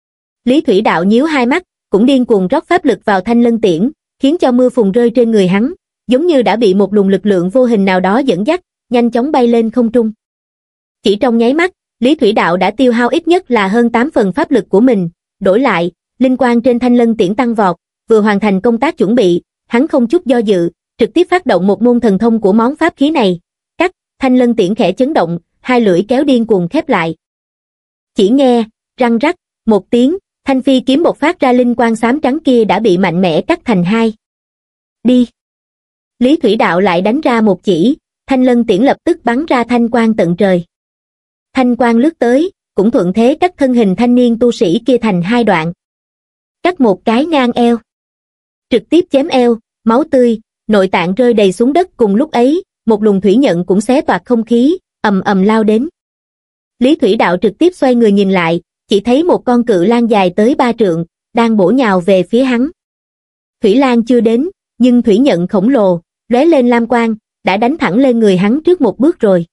Lý Thủy Đạo nhíu hai mắt, cũng điên cuồng rót pháp lực vào Thanh Lân Tiễn, khiến cho mưa phùn rơi trên người hắn, giống như đã bị một luồng lực lượng vô hình nào đó dẫn dắt, nhanh chóng bay lên không trung. Chỉ trong nháy mắt, Lý Thủy Đạo đã tiêu hao ít nhất là hơn tám phần pháp lực của mình, đổi lại, linh quang trên Thanh Lân Tiễn tăng vọt, vừa hoàn thành công tác chuẩn bị, hắn không chút do dự, trực tiếp phát động một môn thần thông của món pháp khí này. Cắt, Thanh Lân Tiễn khẽ chấn động, hai lưỡi kéo điên cuồng khép lại. Chỉ nghe, răng rắc, một tiếng, thanh phi kiếm bộc phát ra linh quang xám trắng kia đã bị mạnh mẽ cắt thành hai. Đi! Lý Thủy Đạo lại đánh ra một chỉ, Thanh Lân Tiễn lập tức bắn ra thanh quang tận trời. Thanh quang lướt tới, cũng thuận thế cắt thân hình thanh niên tu sĩ kia thành hai đoạn. Cắt một cái ngang eo. Trực tiếp chém eo, máu tươi, nội tạng rơi đầy xuống đất. Cùng lúc ấy, một luồng thủy nhận cũng xé toạc không khí, ầm ầm lao đến. Lý Thủy Đạo trực tiếp xoay người nhìn lại, chỉ thấy một con cự lang dài tới ba trượng, đang bổ nhào về phía hắn. Thủy lang chưa đến, nhưng thủy nhận khổng lồ, lóe lên lam quang, đã đánh thẳng lên người hắn trước một bước rồi.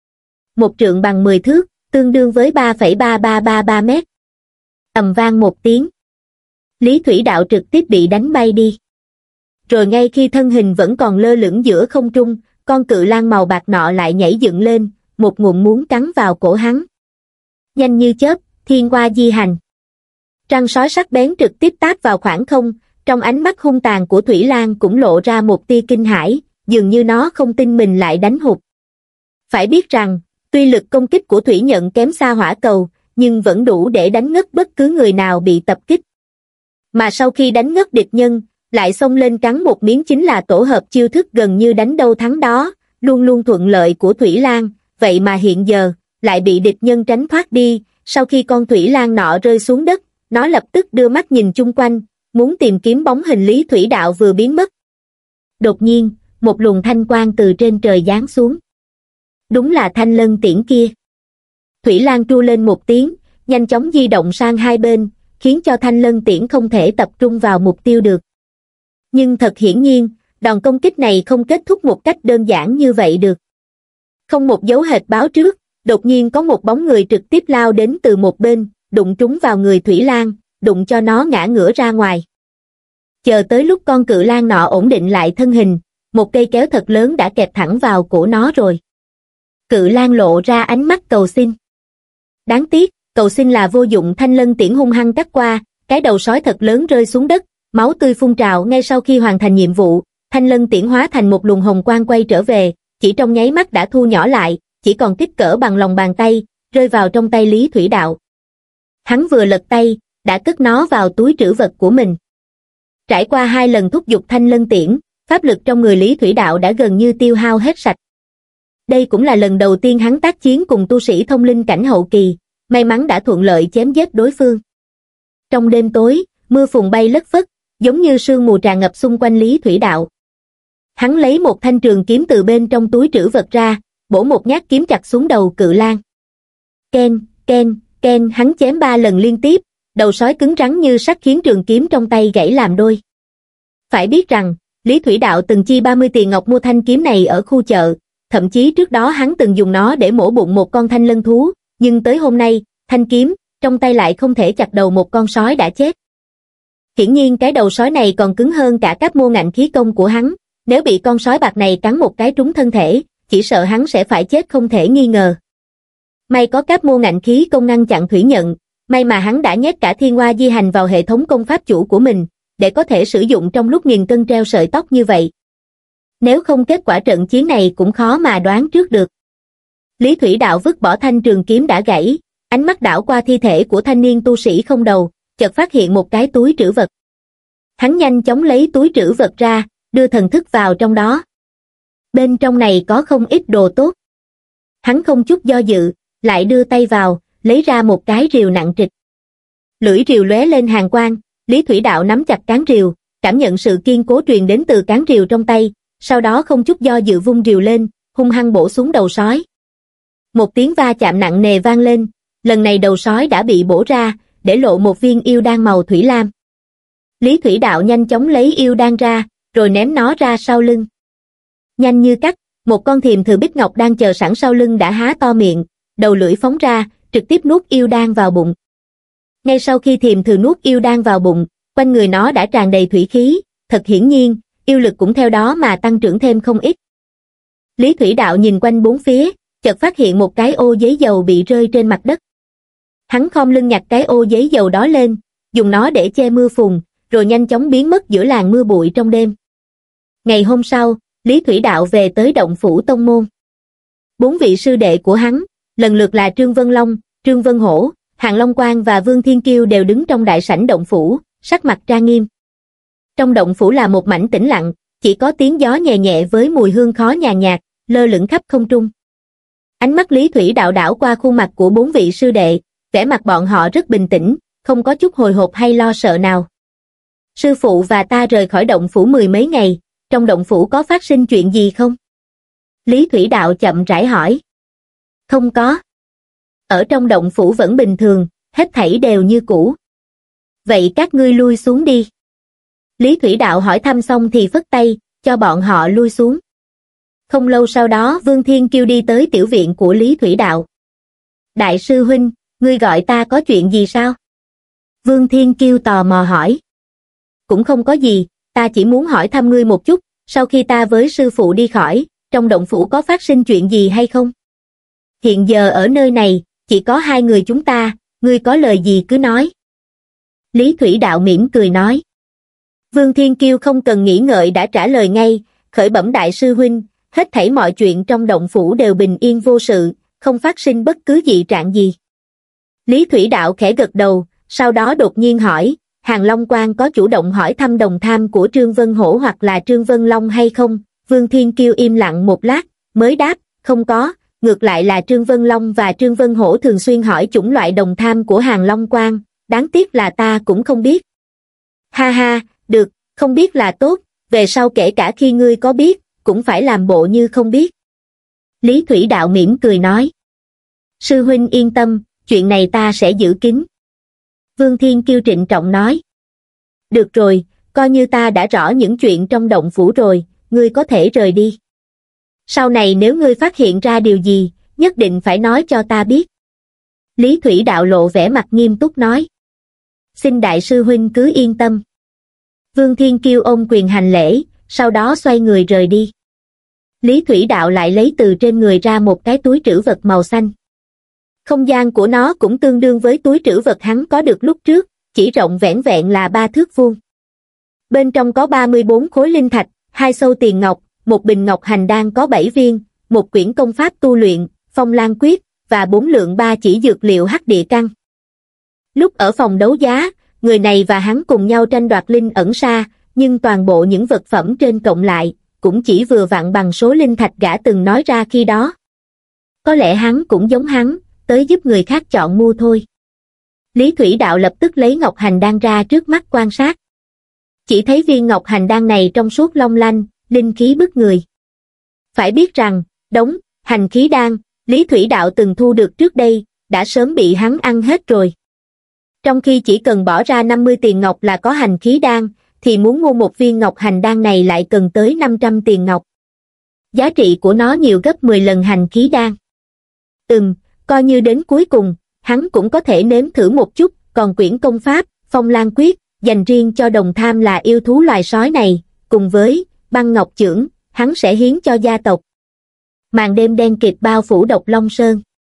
Một trượng bằng mười thước, tương đương với ba phẩy ba ba ba ba mét. Ầm vang một tiếng. Lý Thủy Đạo trực tiếp bị đánh bay đi. Rồi ngay khi thân hình vẫn còn lơ lửng giữa không trung, con cự lang màu bạc nọ lại nhảy dựng lên, một ngụm muốn cắn vào cổ hắn. Nhanh như chớp, thiên hoa di hành. Răng sói sắc bén trực tiếp táp vào khoảng không, trong ánh mắt hung tàn của Thủy Lang cũng lộ ra một tia kinh hãi, dường như nó không tin mình lại đánh hụt. Phải biết rằng, tuy lực công kích của thủy nhận kém xa hỏa cầu, nhưng vẫn đủ để đánh ngất bất cứ người nào bị tập kích. Mà sau khi đánh ngất địch nhân, lại xông lên cắn một miếng chính là tổ hợp chiêu thức gần như đánh đâu thắng đó, luôn luôn thuận lợi của Thủy Lang, vậy mà hiện giờ, lại bị địch nhân tránh thoát đi. Sau khi con Thủy Lang nọ rơi xuống đất, nó lập tức đưa mắt nhìn chung quanh, muốn tìm kiếm bóng hình Lý Thủy Đạo vừa biến mất. Đột nhiên, một luồng thanh quang từ trên trời giáng xuống. Đúng là Thanh Lân Tiễn kia. Thủy Lang tru lên một tiếng, nhanh chóng di động sang hai bên, khiến cho Thanh Lân Tiễn không thể tập trung vào mục tiêu được. Nhưng thật hiển nhiên, đòn công kích này không kết thúc một cách đơn giản như vậy được. Không một dấu hệt báo trước, đột nhiên có một bóng người trực tiếp lao đến từ một bên, đụng trúng vào người Thủy Lang, đụng cho nó ngã ngửa ra ngoài. Chờ tới lúc con cự lang nọ ổn định lại thân hình, một cây kéo thật lớn đã kẹp thẳng vào cổ nó rồi. Cự lang lộ ra ánh mắt cầu xin. Đáng tiếc, cầu xin là vô dụng. Thanh Lân Tiễn hung hăng cắt qua, cái đầu sói thật lớn rơi xuống đất, máu tươi phun trào. Ngay sau khi hoàn thành nhiệm vụ, Thanh Lân Tiễn hóa thành một luồng hồng quang quay trở về, chỉ trong nháy mắt đã thu nhỏ lại, chỉ còn kích cỡ bằng lòng bàn tay, rơi vào trong tay Lý Thủy Đạo. Hắn vừa lật tay, đã cất nó vào túi trữ vật của mình. Trải qua hai lần thúc giục Thanh Lân Tiễn, pháp lực trong người Lý Thủy Đạo đã gần như tiêu hao hết sạch. Đây cũng là lần đầu tiên hắn tác chiến cùng tu sĩ thông linh cảnh hậu kỳ, may mắn đã thuận lợi chém giết đối phương. Trong đêm tối, mưa phùn bay lất phất, giống như sương mù tràn ngập xung quanh Lý Thủy Đạo. Hắn lấy một thanh trường kiếm từ bên trong túi trữ vật ra, bổ một nhát kiếm chặt xuống đầu cự lang. Ken, ken, ken, hắn chém ba lần liên tiếp, đầu sói cứng rắn như sắt khiến trường kiếm trong tay gãy làm đôi. Phải biết rằng, Lý Thủy Đạo từng chi ba mươi tiền ngọc mua thanh kiếm này ở khu chợ, thậm chí trước đó hắn từng dùng nó để mổ bụng một con thanh lân thú, nhưng tới hôm nay, thanh kiếm trong tay lại không thể chặt đầu một con sói đã chết. Hiển nhiên cái đầu sói này còn cứng hơn cả các mô ngạnh khí công của hắn, nếu bị con sói bạc này cắn một cái trúng thân thể, chỉ sợ hắn sẽ phải chết không thể nghi ngờ. May có các mô ngạnh khí công ngăn chặn thủy nhận, may mà hắn đã nhét cả thiên hoa di hành vào hệ thống công pháp chủ của mình, để có thể sử dụng trong lúc nghìn cân treo sợi tóc như vậy. Nếu không kết quả trận chiến này cũng khó mà đoán trước được. Lý Thủy Đạo vứt bỏ thanh trường kiếm đã gãy, ánh mắt đảo qua thi thể của thanh niên tu sĩ không đầu, chợt phát hiện một cái túi trữ vật. Hắn nhanh chóng lấy túi trữ vật ra, đưa thần thức vào trong đó. Bên trong này có không ít đồ tốt. Hắn không chút do dự, lại đưa tay vào, lấy ra một cái rìu nặng trịch. Lưỡi rìu lóe lên hàn quang, Lý Thủy Đạo nắm chặt cán rìu, cảm nhận sự kiên cố truyền đến từ cán rìu trong tay, sau đó không chút do dự vung rìu lên, hung hăng bổ xuống đầu sói. Một tiếng va chạm nặng nề vang lên, lần này đầu sói đã bị bổ ra, để lộ một viên yêu đan màu thủy lam. Lý Thủy Đạo nhanh chóng lấy yêu đan ra, rồi ném nó ra sau lưng. Nhanh như cắt, một con thiềm thử bích ngọc đang chờ sẵn sau lưng đã há to miệng, đầu lưỡi phóng ra, trực tiếp nuốt yêu đan vào bụng. Ngay sau khi thiềm thử nuốt yêu đan vào bụng, quanh người nó đã tràn đầy thủy khí, thật hiển nhiên, yêu lực cũng theo đó mà tăng trưởng thêm không ít. Lý Thủy Đạo nhìn quanh bốn phía, chợt phát hiện một cái ô giấy dầu bị rơi trên mặt đất. Hắn khom lưng nhặt cái ô giấy dầu đó lên, dùng nó để che mưa phùn, rồi nhanh chóng biến mất giữa làn mưa bụi trong đêm. Ngày hôm sau, Lý Thủy Đạo về tới động phủ tông môn. Bốn vị sư đệ của hắn, lần lượt là Trương Vân Long, Trương Vân Hổ, Hàn Long Quang và Vương Thiên Kiêu đều đứng trong đại sảnh động phủ, sắc mặt trang nghiêm. Trong động phủ là một mảnh tĩnh lặng, chỉ có tiếng gió nhẹ nhẹ với mùi hương khó nhàn nhạt, lơ lửng khắp không trung. Ánh mắt Lý Thủy Đạo đảo qua khuôn mặt của bốn vị sư đệ, vẻ mặt bọn họ rất bình tĩnh, không có chút hồi hộp hay lo sợ nào. Sư phụ và ta rời khỏi động phủ mười mấy ngày, trong động phủ có phát sinh chuyện gì không? Lý Thủy Đạo chậm rãi hỏi. Không có. Ở trong động phủ vẫn bình thường, hết thảy đều như cũ. Vậy các ngươi lui xuống đi. Lý Thủy Đạo hỏi thăm xong thì phất tay, cho bọn họ lui xuống. Không lâu sau đó Vương Thiên Kiêu đi tới tiểu viện của Lý Thủy Đạo. Đại sư huynh, ngươi gọi ta có chuyện gì sao? Vương Thiên Kiêu tò mò hỏi. Cũng không có gì, ta chỉ muốn hỏi thăm ngươi một chút, sau khi ta với sư phụ đi khỏi, trong động phủ có phát sinh chuyện gì hay không? Hiện giờ ở nơi này, chỉ có hai người chúng ta, ngươi có lời gì cứ nói. Lý Thủy Đạo mỉm cười nói. Vương Thiên Kiêu không cần nghĩ ngợi đã trả lời ngay, khởi bẩm đại sư huynh, hết thảy mọi chuyện trong động phủ đều bình yên vô sự, không phát sinh bất cứ dị trạng gì. Lý Thủy Đạo khẽ gật đầu, sau đó đột nhiên hỏi, Hàn Long Quang có chủ động hỏi thăm đồng tham của Trương Vân Hổ hoặc là Trương Vân Long hay không? Vương Thiên Kiêu im lặng một lát, mới đáp, không có, ngược lại là Trương Vân Long và Trương Vân Hổ thường xuyên hỏi chủng loại đồng tham của Hàn Long Quang, đáng tiếc là ta cũng không biết. Ha ha, được, không biết là tốt, về sau kể cả khi ngươi có biết, cũng phải làm bộ như không biết. Lý Thủy Đạo mỉm cười nói. Sư huynh yên tâm, chuyện này ta sẽ giữ kín. Vương Thiên Kiêu trịnh trọng nói. Được rồi, coi như ta đã rõ những chuyện trong động phủ rồi, ngươi có thể rời đi. Sau này nếu ngươi phát hiện ra điều gì, nhất định phải nói cho ta biết. Lý Thủy Đạo lộ vẻ mặt nghiêm túc nói. Xin đại sư huynh cứ yên tâm. Vương Thiên Kiêu ôm quyền hành lễ, sau đó xoay người rời đi. Lý Thủy Đạo lại lấy từ trên người ra một cái túi trữ vật màu xanh. Không gian của nó cũng tương đương với túi trữ vật hắn có được lúc trước, chỉ rộng vẻn vẹn là ba thước vuông. Bên trong có ba mươi bốn khối linh thạch, hai sâu tiền ngọc, một bình ngọc hành đan có bảy viên, một quyển công pháp tu luyện, phong lan quyết, và bốn lượng ba chỉ dược liệu hắc địa căn. Lúc ở phòng đấu giá, người này và hắn cùng nhau tranh đoạt linh ẩn sa, nhưng toàn bộ những vật phẩm trên cộng lại, cũng chỉ vừa vặn bằng số linh thạch gã từng nói ra khi đó. Có lẽ hắn cũng giống hắn, tới giúp người khác chọn mua thôi. Lý Thủy Đạo lập tức lấy ngọc hành đan ra trước mắt quan sát. Chỉ thấy viên ngọc hành đan này trong suốt long lanh, linh khí bức người. Phải biết rằng, đống, hành khí đan, Lý Thủy Đạo từng thu được trước đây, đã sớm bị hắn ăn hết rồi. Trong khi chỉ cần bỏ ra năm mươi tiền ngọc là có hành khí đan, thì muốn mua một viên ngọc hành đan này lại cần tới năm trăm tiền ngọc. Giá trị của nó nhiều gấp mười lần hành khí đan. Ừm, coi như đến cuối cùng, hắn cũng có thể nếm thử một chút, còn quyển công pháp, phong lan quyết, dành riêng cho đồng tham là yêu thú loài sói này, cùng với băng ngọc chưởng, hắn sẽ hiến cho gia tộc. Màn đêm đen kịt bao phủ Độc Long Sơn.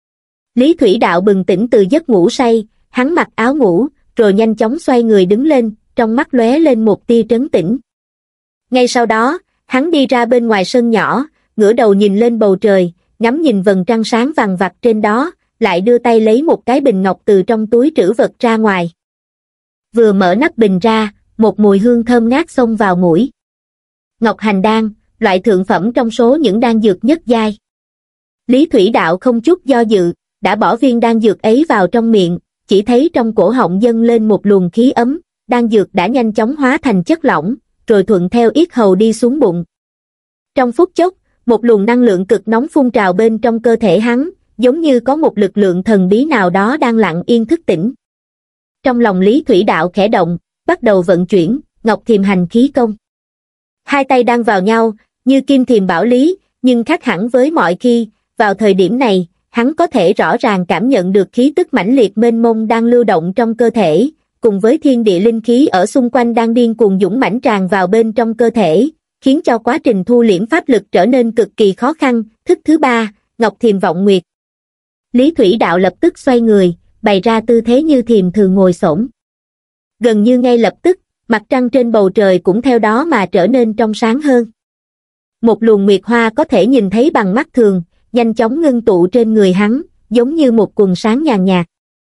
Lý Thủy Đạo bừng tỉnh từ giấc ngủ say, hắn mặc áo ngủ, rồi nhanh chóng xoay người đứng lên, trong mắt lóe lên một tia trấn tĩnh. Ngay sau đó, hắn đi ra bên ngoài sân nhỏ, ngửa đầu nhìn lên bầu trời, ngắm nhìn vầng trăng sáng vằng vặc trên đó, lại đưa tay lấy một cái bình ngọc từ trong túi trữ vật ra ngoài. Vừa mở nắp bình ra, một mùi hương thơm ngát xông vào mũi. Ngọc hành đan, loại thượng phẩm trong số những đan dược nhất giai. Lý Thủy Đạo không chút do dự, đã bỏ viên đan dược ấy vào trong miệng, chỉ thấy trong cổ họng dâng lên một luồng khí ấm, đan dược đã nhanh chóng hóa thành chất lỏng, rồi thuận theo yết hầu đi xuống bụng. Trong phút chốc, một luồng năng lượng cực nóng phun trào bên trong cơ thể hắn, giống như có một lực lượng thần bí nào đó đang lặng yên thức tỉnh. Trong lòng Lý Thủy Đạo khẽ động, bắt đầu vận chuyển Ngọc Thiềm Hành khí công. Hai tay đang vào nhau, như kim thiềm bảo lý, nhưng khác hẳn với mọi khi, vào thời điểm này, hắn có thể rõ ràng cảm nhận được khí tức mãnh liệt mênh mông đang lưu động trong cơ thể, cùng với thiên địa linh khí ở xung quanh đang điên cuồng dũng mãnh tràn vào bên trong cơ thể, khiến cho quá trình thu liễm pháp lực trở nên cực kỳ khó khăn. Thức thứ ba, Ngọc Thiềm Vọng Nguyệt. Lý Thủy Đạo lập tức xoay người, bày ra tư thế như thiềm thường ngồi xổm. Gần như ngay lập tức, mặt trăng trên bầu trời cũng theo đó mà trở nên trong sáng hơn. Một luồng nguyệt hoa có thể nhìn thấy bằng mắt thường, nhanh chóng ngưng tụ trên người hắn, giống như một quần sáng nhàn nhạt.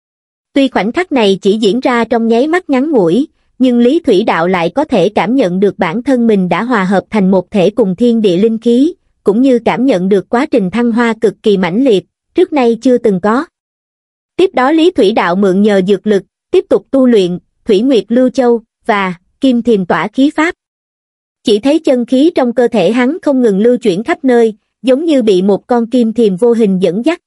Tuy khoảnh khắc này chỉ diễn ra trong nháy mắt ngắn ngủi, nhưng Lý Thủy Đạo lại có thể cảm nhận được bản thân mình đã hòa hợp thành một thể cùng thiên địa linh khí, cũng như cảm nhận được quá trình thăng hoa cực kỳ mãnh liệt, trước nay chưa từng có. Tiếp đó Lý Thủy Đạo mượn nhờ dược lực, tiếp tục tu luyện Thủy Nguyệt Lưu Châu và Kim Thiềm Tỏa Khí Pháp. Chỉ thấy chân khí trong cơ thể hắn không ngừng lưu chuyển khắp nơi, giống như bị một con kim thiềm vô hình dẫn dắt.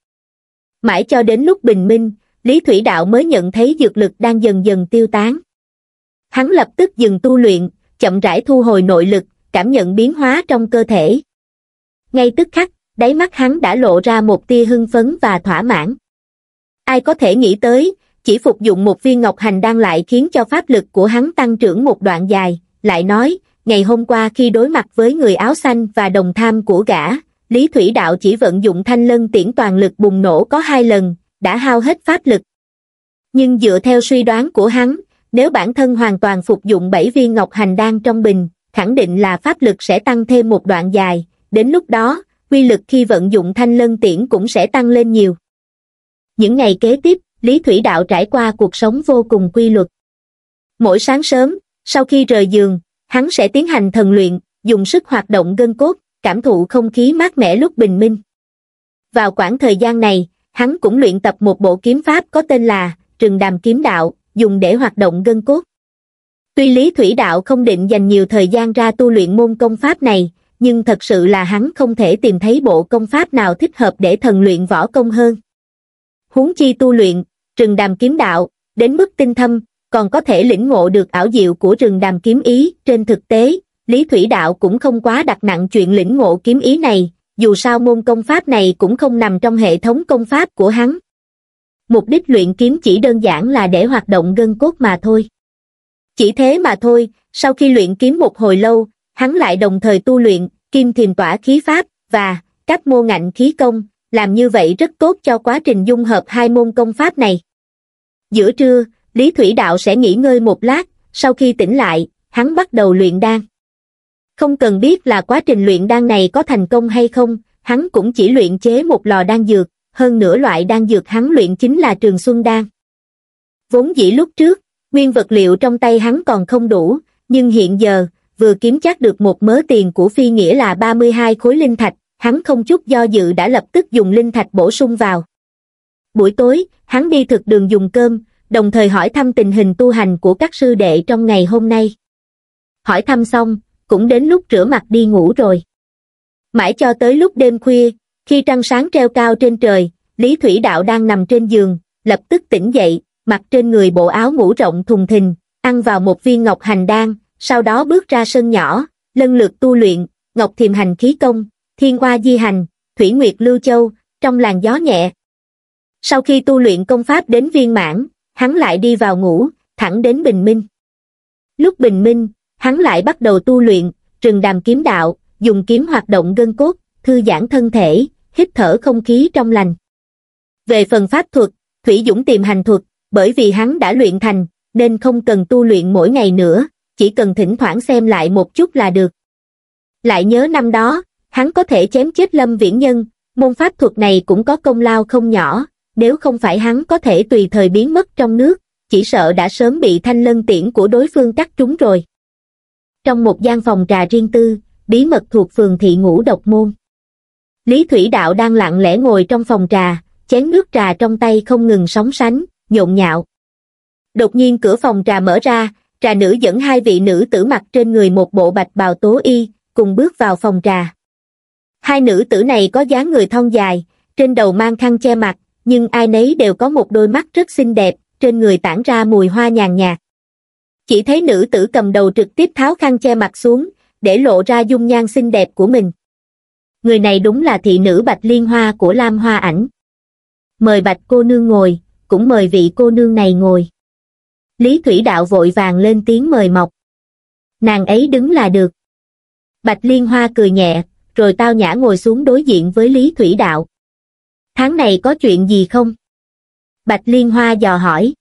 Mãi cho đến lúc bình minh, Lý Thủy Đạo mới nhận thấy dược lực đang dần dần tiêu tán. Hắn lập tức dừng tu luyện, chậm rãi thu hồi nội lực, cảm nhận biến hóa trong cơ thể. Ngay tức khắc, đáy mắt hắn đã lộ ra một tia hưng phấn và thỏa mãn. Ai có thể nghĩ tới, chỉ phục dụng một viên ngọc hành đan lại khiến cho pháp lực của hắn tăng trưởng một đoạn dài, lại nói, ngày hôm qua khi đối mặt với người áo xanh và đồng tham của gã, Lý Thủy Đạo chỉ vận dụng thanh lân tiễn toàn lực bùng nổ có hai lần, đã hao hết pháp lực. Nhưng dựa theo suy đoán của hắn, nếu bản thân hoàn toàn phục dụng bảy viên ngọc hành đan trong bình, khẳng định là pháp lực sẽ tăng thêm một đoạn dài, đến lúc đó, uy lực khi vận dụng thanh lân tiễn cũng sẽ tăng lên nhiều. Những ngày kế tiếp, Lý Thủy Đạo trải qua cuộc sống vô cùng quy luật. Mỗi sáng sớm, sau khi rời giường, hắn sẽ tiến hành thần luyện, dùng sức hoạt động gân cốt, cảm thụ không khí mát mẻ lúc bình minh. Vào khoảng thời gian này, hắn cũng luyện tập một bộ kiếm pháp có tên là Rừng Đàm Kiếm Đạo, dùng để hoạt động gân cốt. Tuy Lý Thủy Đạo không định dành nhiều thời gian ra tu luyện môn công pháp này, nhưng thật sự là hắn không thể tìm thấy bộ công pháp nào thích hợp để thần luyện võ công hơn. Huống chi tu luyện Rừng Đàm Kiếm Đạo đến mức tinh thâm, còn có thể lĩnh ngộ được ảo diệu của Rừng Đàm Kiếm Ý. Trên thực tế, Lý Thủy Đạo cũng không quá đặt nặng chuyện lĩnh ngộ kiếm ý này, dù sao môn công pháp này cũng không nằm trong hệ thống công pháp của hắn. Mục đích luyện kiếm chỉ đơn giản là để hoạt động gân cốt mà thôi. Chỉ thế mà thôi, sau khi luyện kiếm một hồi lâu, hắn lại đồng thời tu luyện Kim Thiềm Tỏa Khí Pháp và Cáp Mô Ngạnh Khí Công, làm như vậy rất tốt cho quá trình dung hợp hai môn công pháp này. Giữa trưa, Lý Thủy Đạo sẽ nghỉ ngơi một lát, sau khi tỉnh lại, hắn bắt đầu luyện đan. Không cần biết là quá trình luyện đan này có thành công hay không, hắn cũng chỉ luyện chế một lò đan dược, hơn nữa loại đan dược hắn luyện chính là Trường Xuân Đan. Vốn dĩ lúc trước, nguyên vật liệu trong tay hắn còn không đủ, nhưng hiện giờ, vừa kiếm chắc được một mớ tiền của Phi Nghĩa là ba mươi hai khối linh thạch, hắn không chút do dự đã lập tức dùng linh thạch bổ sung vào. Buổi tối, hắn đi thực đường dùng cơm, đồng thời hỏi thăm tình hình tu hành của các sư đệ trong ngày hôm nay. Hỏi thăm xong, cũng đến lúc rửa mặt đi ngủ rồi. Mãi cho tới lúc đêm khuya, khi trăng sáng treo cao trên trời, Lý Thủy Đạo đang nằm trên giường, lập tức tỉnh dậy, mặc trên người bộ áo ngủ rộng thùng thình, ăn vào một viên ngọc hành đan, sau đó bước ra sân nhỏ, lần lượt tu luyện Ngọc Thiềm Hành Khí Công, Thiên Hoa Di Hành, Thủy Nguyệt Lưu Châu, trong làn gió nhẹ. Sau khi tu luyện công pháp đến viên mãn, hắn lại đi vào ngủ, thẳng đến bình minh. Lúc bình minh, hắn lại bắt đầu tu luyện Rừng Đàm Kiếm Đạo, dùng kiếm hoạt động gân cốt, thư giãn thân thể, hít thở không khí trong lành. Về phần pháp thuật, Thủy Dũng Tiềm Hành Thuật, bởi vì hắn đã luyện thành, nên không cần tu luyện mỗi ngày nữa, chỉ cần thỉnh thoảng xem lại một chút là được. Lại nhớ năm đó, hắn có thể chém chết Lâm Viễn Nhân, môn pháp thuật này cũng có công lao không nhỏ, nếu không phải hắn có thể tùy thời biến mất trong nước, chỉ sợ đã sớm bị thanh lân tiễn của đối phương cắt trúng rồi. Trong một gian phòng trà riêng tư, bí mật thuộc phường Thị Ngũ Độc Môn. Lý Thủy Đạo đang lặng lẽ ngồi trong phòng trà, chén nước trà trong tay không ngừng sóng sánh, nhộn nhạo. Đột nhiên cửa phòng trà mở ra, trà nữ dẫn hai vị nữ tử mặc trên người một bộ bạch bào tố y, cùng bước vào phòng trà. Hai nữ tử này có dáng người thon dài, trên đầu mang khăn che mặt, nhưng ai nấy đều có một đôi mắt rất xinh đẹp, trên người tản ra mùi hoa nhàn nhạt. Chỉ thấy nữ tử cầm đầu trực tiếp tháo khăn che mặt xuống, để lộ ra dung nhan xinh đẹp của mình. Người này đúng là thị nữ Bạch Liên Hoa của Lam Hoa Ảnh. Mời Bạch cô nương ngồi, cũng mời vị cô nương này ngồi. Lý Thủy Đạo vội vàng lên tiếng mời mọc. Nàng ấy đứng là được. Bạch Liên Hoa cười nhẹ, rồi tao nhã ngồi xuống đối diện với Lý Thủy Đạo. Tháng này có chuyện gì không? Bạch Liên Hoa dò hỏi.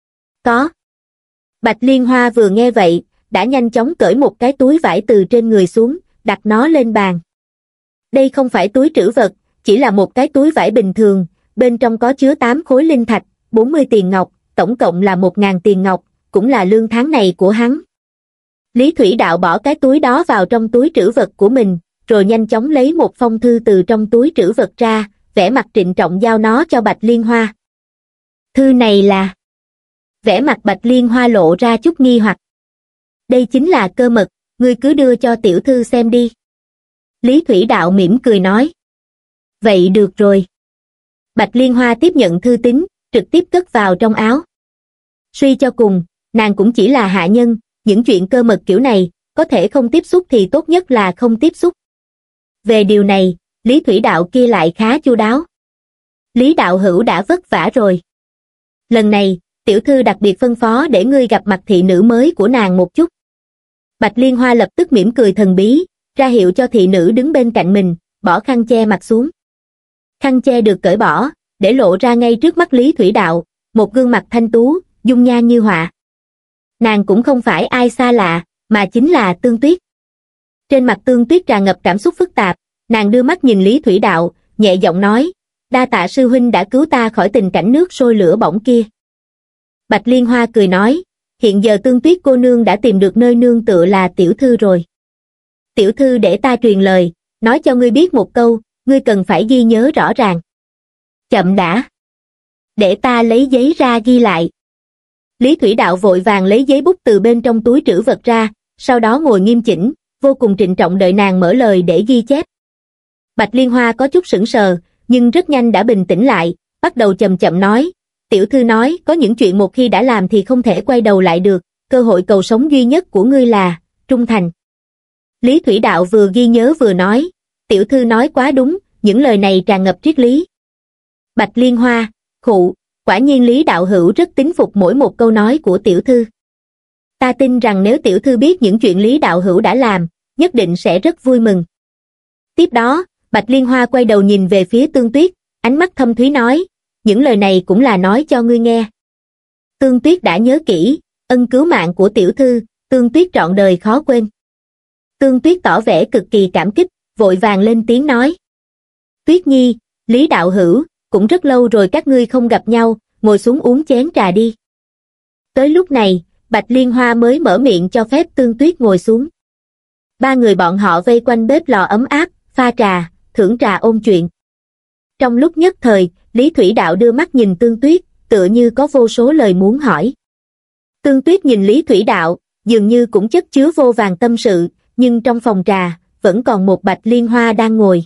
Có. Bạch Liên Hoa vừa nghe vậy, đã nhanh chóng cởi một cái túi vải từ trên người xuống, đặt nó lên bàn. Đây không phải túi trữ vật, chỉ là một cái túi vải bình thường, bên trong có chứa tám khối linh thạch, bốn mươi tiền ngọc, tổng cộng là một ngàn tiền ngọc, cũng là lương tháng này của hắn. Lý Thủy Đạo bỏ cái túi đó vào trong túi trữ vật của mình, rồi nhanh chóng lấy một phong thư từ trong túi trữ vật ra, vẻ mặt trịnh trọng giao nó cho Bạch Liên Hoa. Thư này là... Vẻ mặt Bạch Liên Hoa lộ ra chút nghi hoặc. Đây chính là cơ mật, ngươi cứ đưa cho tiểu thư xem đi. Lý Thủy Đạo mỉm cười nói. Vậy được rồi. Bạch Liên Hoa tiếp nhận thư tín, trực tiếp cất vào trong áo. Suy cho cùng, nàng cũng chỉ là hạ nhân, những chuyện cơ mật kiểu này, có thể không tiếp xúc thì tốt nhất là không tiếp xúc. Về điều này, Lý Thủy Đạo kia lại khá chu đáo. Lý đạo hữu đã vất vả rồi. Lần này, tiểu thư đặc biệt phân phó để ngươi gặp mặt thị nữ mới của nàng một chút. Bạch Liên Hoa lập tức mỉm cười thần bí, ra hiệu cho thị nữ đứng bên cạnh mình, bỏ khăn che mặt xuống. Khăn che được cởi bỏ, để lộ ra ngay trước mắt Lý Thủy Đạo, một gương mặt thanh tú, dung nhan như họa. Nàng cũng không phải ai xa lạ, mà chính là Tương Tuyết. Trên mặt Tương Tuyết tràn ngập cảm xúc phức tạp, nàng đưa mắt nhìn Lý Thủy Đạo, nhẹ giọng nói, đa tạ sư huynh đã cứu ta khỏi tình cảnh nước sôi lửa bỏng kia. Bạch Liên Hoa cười nói, hiện giờ Tương Tuyết cô nương đã tìm được nơi nương tựa là tiểu thư rồi. Tiểu thư để ta truyền lời, nói cho ngươi biết một câu, ngươi cần phải ghi nhớ rõ ràng. Chậm đã. Để ta lấy giấy ra ghi lại. Lý Thủy Đạo vội vàng lấy giấy bút từ bên trong túi trữ vật ra, sau đó ngồi nghiêm chỉnh, vô cùng trịnh trọng đợi nàng mở lời để ghi chép. Bạch Liên Hoa có chút sững sờ, nhưng rất nhanh đã bình tĩnh lại, bắt đầu chậm chậm nói, tiểu thư nói có những chuyện một khi đã làm thì không thể quay đầu lại được, cơ hội cầu sống duy nhất của ngươi là trung thành. Lý Thủy Đạo vừa ghi nhớ vừa nói, tiểu thư nói quá đúng, những lời này tràn ngập triết lý. Bạch Liên Hoa, khụ, quả nhiên Lý đạo hữu rất tín phục mỗi một câu nói của tiểu thư. Ta tin rằng nếu tiểu thư biết những chuyện Lý đạo hữu đã làm, nhất định sẽ rất vui mừng. Tiếp đó, Bạch Liên Hoa quay đầu nhìn về phía Tương Tuyết, ánh mắt thâm thúy nói, những lời này cũng là nói cho ngươi nghe. Tương Tuyết đã nhớ kỹ, ân cứu mạng của tiểu thư, Tương Tuyết trọn đời khó quên. Tương Tuyết tỏ vẻ cực kỳ cảm kích, vội vàng lên tiếng nói. Tuyết Nhi, Lý đạo hữu, cũng rất lâu rồi các ngươi không gặp nhau, ngồi xuống uống chén trà đi. Tới lúc này, Bạch Liên Hoa mới mở miệng cho phép Tương Tuyết ngồi xuống. Ba người bọn họ vây quanh bếp lò ấm áp, pha trà, thưởng trà ôn chuyện. Trong lúc nhất thời, Lý Thủy Đạo đưa mắt nhìn Tương Tuyết, tựa như có vô số lời muốn hỏi. Tương Tuyết nhìn Lý Thủy Đạo, dường như cũng chất chứa vô vàn tâm sự, nhưng trong phòng trà, vẫn còn một Bạch Liên Hoa đang ngồi.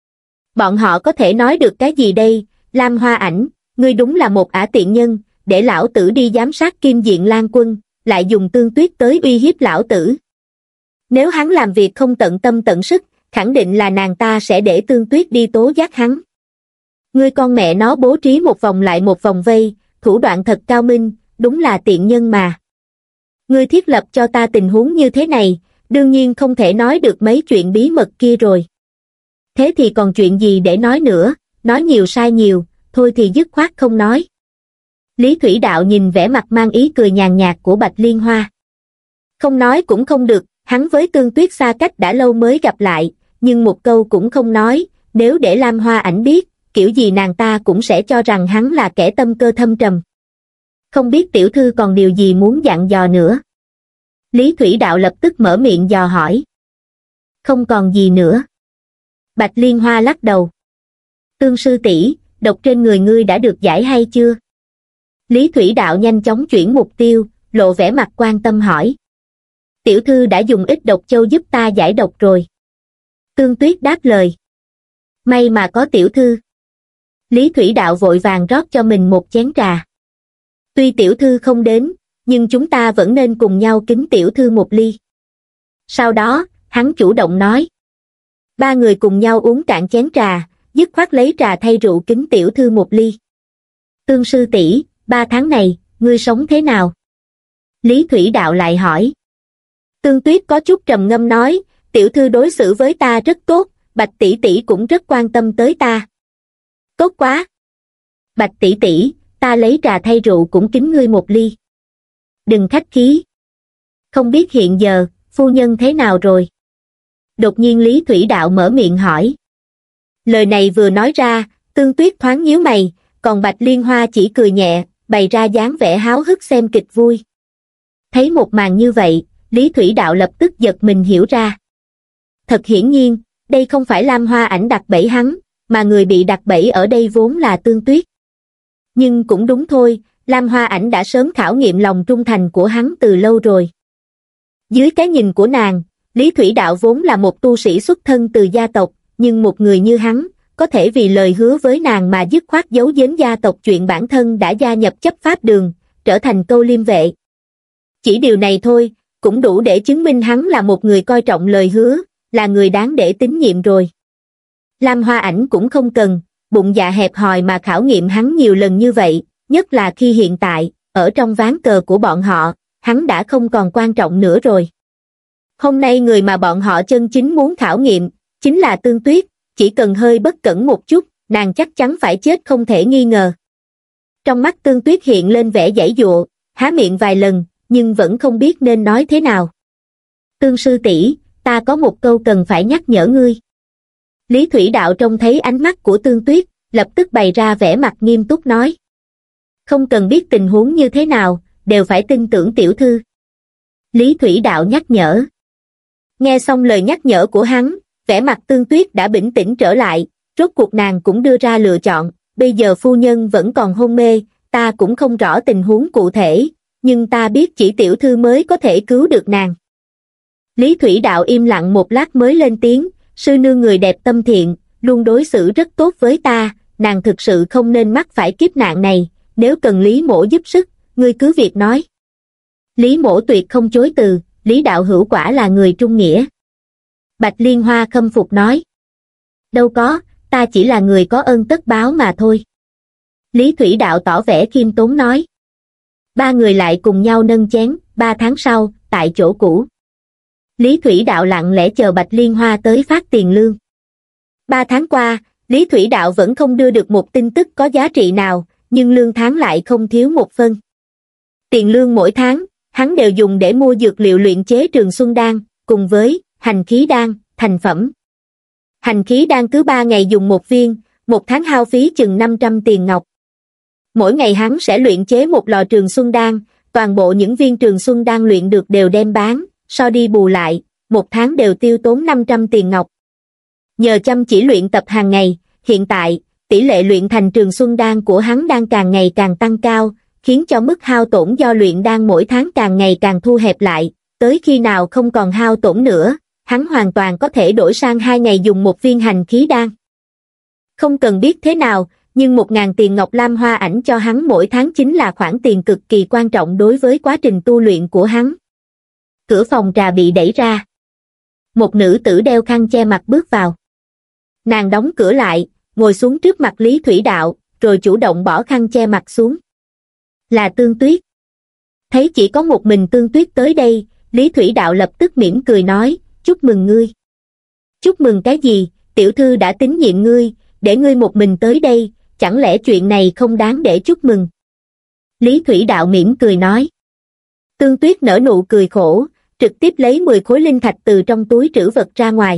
Bọn họ có thể nói được cái gì đây? Lam Hoa Ảnh, ngươi đúng là một ả tiện nhân, để lão tử đi giám sát Kim Diện Lan Quân, lại dùng Tương Tuyết tới uy hiếp lão tử. Nếu hắn làm việc không tận tâm tận sức, khẳng định là nàng ta sẽ để Tương Tuyết đi tố giác hắn. Ngươi con mẹ nó bố trí một vòng lại một vòng vây, thủ đoạn thật cao minh, đúng là tiện nhân mà. Ngươi thiết lập cho ta tình huống như thế này, đương nhiên không thể nói được mấy chuyện bí mật kia rồi. Thế thì còn chuyện gì để nói nữa, nói nhiều sai nhiều, thôi thì dứt khoát không nói. Lý Thủy Đạo nhìn vẻ mặt mang ý cười nhàn nhạt của Bạch Liên Hoa. Không nói cũng không được, hắn với Tương Tuyết xa cách đã lâu mới gặp lại, nhưng một câu cũng không nói, nếu để Lam Hoa Ảnh biết, kiểu gì nàng ta cũng sẽ cho rằng hắn là kẻ tâm cơ thâm trầm. Không biết tiểu thư còn điều gì muốn dặn dò nữa. Lý Thủy Đạo lập tức mở miệng dò hỏi. Không còn gì nữa. Bạch Liên Hoa lắc đầu. Tương sư tỷ, độc trên người ngươi đã được giải hay chưa? Lý Thủy Đạo nhanh chóng chuyển mục tiêu, lộ vẻ mặt quan tâm hỏi. Tiểu thư đã dùng ít độc châu giúp ta giải độc rồi. Tương Tuyết đáp lời. May mà có tiểu thư. Lý Thủy Đạo vội vàng rót cho mình một chén trà. Tuy tiểu thư không đến, nhưng chúng ta vẫn nên cùng nhau kính tiểu thư một ly. Sau đó, hắn chủ động nói. Ba người cùng nhau uống cạn chén trà, dứt khoát lấy trà thay rượu kính tiểu thư một ly. Tương sư tỷ, ba tháng này, ngươi sống thế nào? Lý Thủy Đạo lại hỏi. Tương Tuyết có chút trầm ngâm nói, tiểu thư đối xử với ta rất tốt, Bạch tỷ tỷ cũng rất quan tâm tới ta. Tốt quá! Bạch tỷ tỷ, ta lấy trà thay rượu cũng kính ngươi một ly. Đừng khách khí. Không biết hiện giờ, phu nhân thế nào rồi? Đột nhiên Lý Thủy Đạo mở miệng hỏi. Lời này vừa nói ra, Tương Tuyết thoáng nhíu mày, còn Bạch Liên Hoa chỉ cười nhẹ, bày ra dáng vẻ háo hức xem kịch vui. Thấy một màn như vậy, Lý Thủy Đạo lập tức giật mình hiểu ra. Thật hiển nhiên, đây không phải Lam Hoa Ảnh đặt bẫy hắn, mà người bị đặt bẫy ở đây vốn là Tương Tuyết. Nhưng cũng đúng thôi, Lam Hoa Ảnh đã sớm khảo nghiệm lòng trung thành của hắn từ lâu rồi. Dưới cái nhìn của nàng, Lý Thủy Đạo vốn là một tu sĩ xuất thân từ gia tộc, nhưng một người như hắn, có thể vì lời hứa với nàng mà dứt khoát giấu giếm gia tộc chuyện bản thân đã gia nhập chấp pháp đường, trở thành câu liêm vệ. Chỉ điều này thôi, cũng đủ để chứng minh hắn là một người coi trọng lời hứa, là người đáng để tín nhiệm rồi. Lam Hoa Ảnh cũng không cần, bụng dạ hẹp hòi mà khảo nghiệm hắn nhiều lần như vậy, nhất là khi hiện tại, ở trong ván cờ của bọn họ, hắn đã không còn quan trọng nữa rồi. Hôm nay người mà bọn họ chân chính muốn khảo nghiệm, chính là Tương Tuyết, chỉ cần hơi bất cẩn một chút, nàng chắc chắn phải chết không thể nghi ngờ. Trong mắt Tương Tuyết hiện lên vẻ giãy giụa, há miệng vài lần, nhưng vẫn không biết nên nói thế nào. Tương sư tỷ, ta có một câu cần phải nhắc nhở ngươi. Lý Thủy Đạo trông thấy ánh mắt của Tương Tuyết, lập tức bày ra vẻ mặt nghiêm túc nói. Không cần biết tình huống như thế nào, đều phải tin tưởng tiểu thư. Lý Thủy Đạo nhắc nhở. Nghe xong lời nhắc nhở của hắn, vẻ mặt Tương Tuyết đã bình tĩnh trở lại, rốt cuộc nàng cũng đưa ra lựa chọn, bây giờ phu nhân vẫn còn hôn mê, ta cũng không rõ tình huống cụ thể, nhưng ta biết chỉ tiểu thư mới có thể cứu được nàng. Lý Thủy Đạo im lặng một lát mới lên tiếng, sư nương người đẹp tâm thiện, luôn đối xử rất tốt với ta, nàng thực sự không nên mắc phải kiếp nạn này, nếu cần Lý mỗ giúp sức, ngươi cứ việc nói. Lý mỗ tuyệt không chối từ, Lý đạo hữu quả là người trung nghĩa. Bạch Liên Hoa khâm phục nói. Đâu có, ta chỉ là người có ơn tất báo mà thôi. Lý Thủy Đạo tỏ vẻ khiêm tốn nói. Ba người lại cùng nhau nâng chén, ba tháng sau, tại chỗ cũ. Lý Thủy Đạo lặng lẽ chờ Bạch Liên Hoa tới phát tiền lương. Ba tháng qua, Lý Thủy Đạo vẫn không đưa được một tin tức có giá trị nào, nhưng lương tháng lại không thiếu một phân. Tiền lương mỗi tháng, hắn đều dùng để mua dược liệu luyện chế Trường Xuân Đan, cùng với hành khí đan, thành phẩm. Hành khí đan cứ ba ngày dùng một viên, một tháng hao phí chừng năm trăm tiền ngọc. Mỗi ngày hắn sẽ luyện chế một lò Trường Xuân Đan, toàn bộ những viên Trường Xuân Đan luyện được đều đem bán, so đi bù lại, một tháng đều tiêu tốn năm trăm tiền ngọc. Nhờ chăm chỉ luyện tập hàng ngày, hiện tại, tỷ lệ luyện thành Trường Xuân Đan của hắn đang càng ngày càng tăng cao, khiến cho mức hao tổn do luyện đan mỗi tháng càng ngày càng thu hẹp lại, tới khi nào không còn hao tổn nữa, hắn hoàn toàn có thể đổi sang hai ngày dùng một viên hành khí đan. Không cần biết thế nào, nhưng một ngàn tiền ngọc Lam Hoa Ảnh cho hắn mỗi tháng chính là khoản tiền cực kỳ quan trọng đối với quá trình tu luyện của hắn. Cửa phòng trà bị đẩy ra. Một nữ tử đeo khăn che mặt bước vào. Nàng đóng cửa lại, ngồi xuống trước mặt Lý Thủy Đạo, rồi chủ động bỏ khăn che mặt xuống. Là Tương Tuyết. Thấy chỉ có một mình Tương Tuyết tới đây, Lý Thủy Đạo lập tức mỉm cười nói, chúc mừng ngươi. Chúc mừng cái gì, tiểu thư đã tín nhiệm ngươi, để ngươi một mình tới đây, chẳng lẽ chuyện này không đáng để chúc mừng. Lý Thủy Đạo mỉm cười nói. Tương Tuyết nở nụ cười khổ, trực tiếp lấy mười khối linh thạch từ trong túi trữ vật ra ngoài.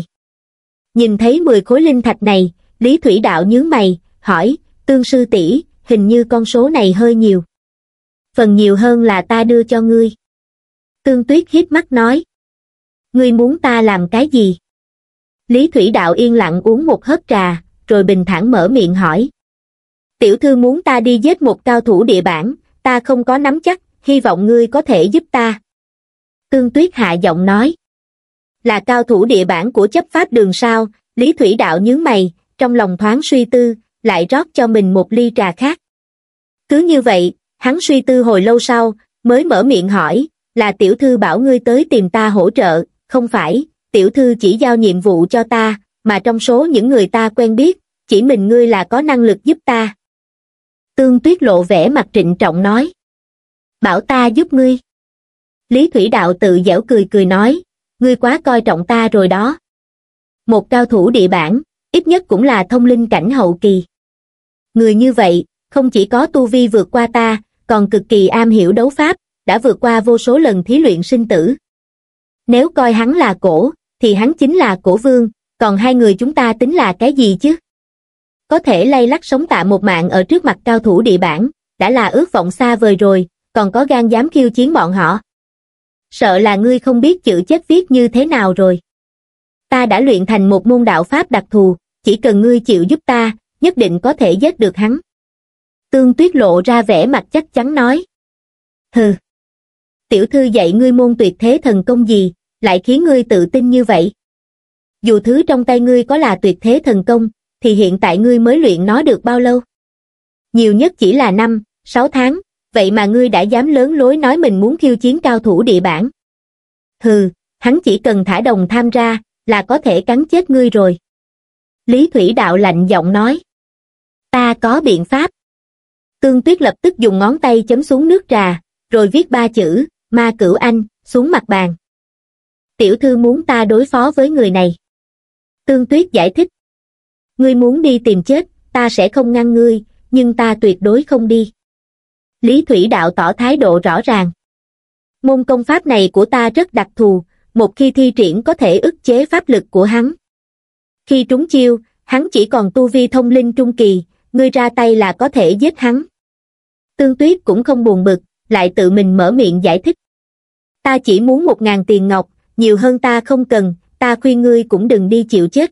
Nhìn thấy mười khối linh thạch này, Lý Thủy Đạo nhướng mày, hỏi, Tương sư tỷ, hình như con số này hơi nhiều. Phần nhiều hơn là ta đưa cho ngươi. Tương Tuyết híp mắt nói. Ngươi muốn ta làm cái gì? Lý Thủy Đạo yên lặng uống một hớp trà, rồi bình thản mở miệng hỏi. Tiểu thư muốn ta đi giết một cao thủ địa bản, ta không có nắm chắc, hy vọng ngươi có thể giúp ta. Tương Tuyết hạ giọng nói. Là cao thủ địa bản của chấp pháp đường sao? Lý Thủy Đạo nhướng mày, trong lòng thoáng suy tư, lại rót cho mình một ly trà khác. Cứ như vậy, hắn suy tư hồi lâu sau, mới mở miệng hỏi, là tiểu thư bảo ngươi tới tìm ta hỗ trợ, không phải, tiểu thư chỉ giao nhiệm vụ cho ta, mà trong số những người ta quen biết, chỉ mình ngươi là có năng lực giúp ta. Tương Tuyết lộ vẻ mặt trịnh trọng nói. Bảo ta giúp ngươi. Lý Thủy Đạo tự giễu cười cười nói, ngươi quá coi trọng ta rồi đó. Một cao thủ địa bản, ít nhất cũng là thông linh cảnh hậu kỳ. Người như vậy, không chỉ có tu vi vượt qua ta, còn cực kỳ am hiểu đấu pháp, đã vượt qua vô số lần thí luyện sinh tử. Nếu coi hắn là cổ, thì hắn chính là cổ vương, còn hai người chúng ta tính là cái gì chứ? Có thể lay lắt sống tạ một mạng ở trước mặt cao thủ địa bản, đã là ước vọng xa vời rồi, còn có gan dám khiêu chiến bọn họ. Sợ là ngươi không biết chữ chết viết như thế nào rồi. Ta đã luyện thành một môn đạo pháp đặc thù, chỉ cần ngươi chịu giúp ta, nhất định có thể giết được hắn. Tương Tuyết lộ ra vẻ mặt chắc chắn nói. Hừ. Tiểu thư dạy ngươi môn tuyệt thế thần công gì, lại khiến ngươi tự tin như vậy? Dù thứ trong tay ngươi có là tuyệt thế thần công, thì hiện tại ngươi mới luyện nó được bao lâu? Nhiều nhất chỉ là năm, sáu tháng, vậy mà ngươi đã dám lớn lối nói mình muốn khiêu chiến cao thủ địa bản. Hừ, hắn chỉ cần thả đồng tham ra, là có thể cắn chết ngươi rồi. Lý Thủy Đạo lạnh giọng nói. Ta có biện pháp. Tương Tuyết lập tức dùng ngón tay chấm xuống nước trà, rồi viết ba chữ, Ma Cửu Anh, xuống mặt bàn. Tiểu thư muốn ta đối phó với người này. Tương Tuyết giải thích. Ngươi muốn đi tìm chết, ta sẽ không ngăn ngươi, nhưng ta tuyệt đối không đi. Lý Thủy Đạo tỏ thái độ rõ ràng. Môn công pháp này của ta rất đặc thù, một khi thi triển có thể ức chế pháp lực của hắn. Khi trúng chiêu, hắn chỉ còn tu vi thông linh trung kỳ, ngươi ra tay là có thể giết hắn. Tương Tuyết cũng không buồn bực, lại tự mình mở miệng giải thích. Ta chỉ muốn một ngàn tiền ngọc, nhiều hơn ta không cần, ta khuyên ngươi cũng đừng đi chịu chết.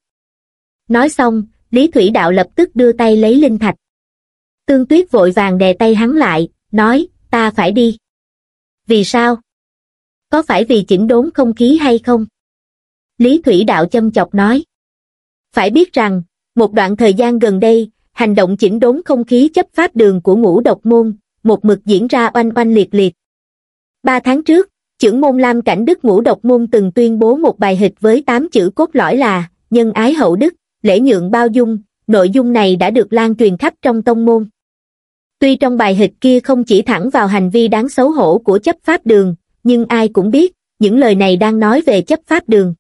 Nói xong, Lý Thủy Đạo lập tức đưa tay lấy linh thạch. Tương Tuyết vội vàng đè tay hắn lại, nói, ta phải đi. Vì sao? Có phải vì chỉnh đốn không khí hay không? Lý Thủy Đạo châm chọc nói. Phải biết rằng, một đoạn thời gian gần đây, hành động chỉnh đốn không khí chấp pháp đường của Ngũ Độc môn, một mực diễn ra oanh oanh liệt liệt. Ba tháng trước, chưởng môn Lam Cảnh Đức Ngũ Độc môn từng tuyên bố một bài hịch với tám chữ cốt lõi là nhân ái hậu đức, lễ nhượng bao dung, nội dung này đã được lan truyền khắp trong tông môn. Tuy trong bài hịch kia không chỉ thẳng vào hành vi đáng xấu hổ của chấp pháp đường, nhưng ai cũng biết, những lời này đang nói về chấp pháp đường.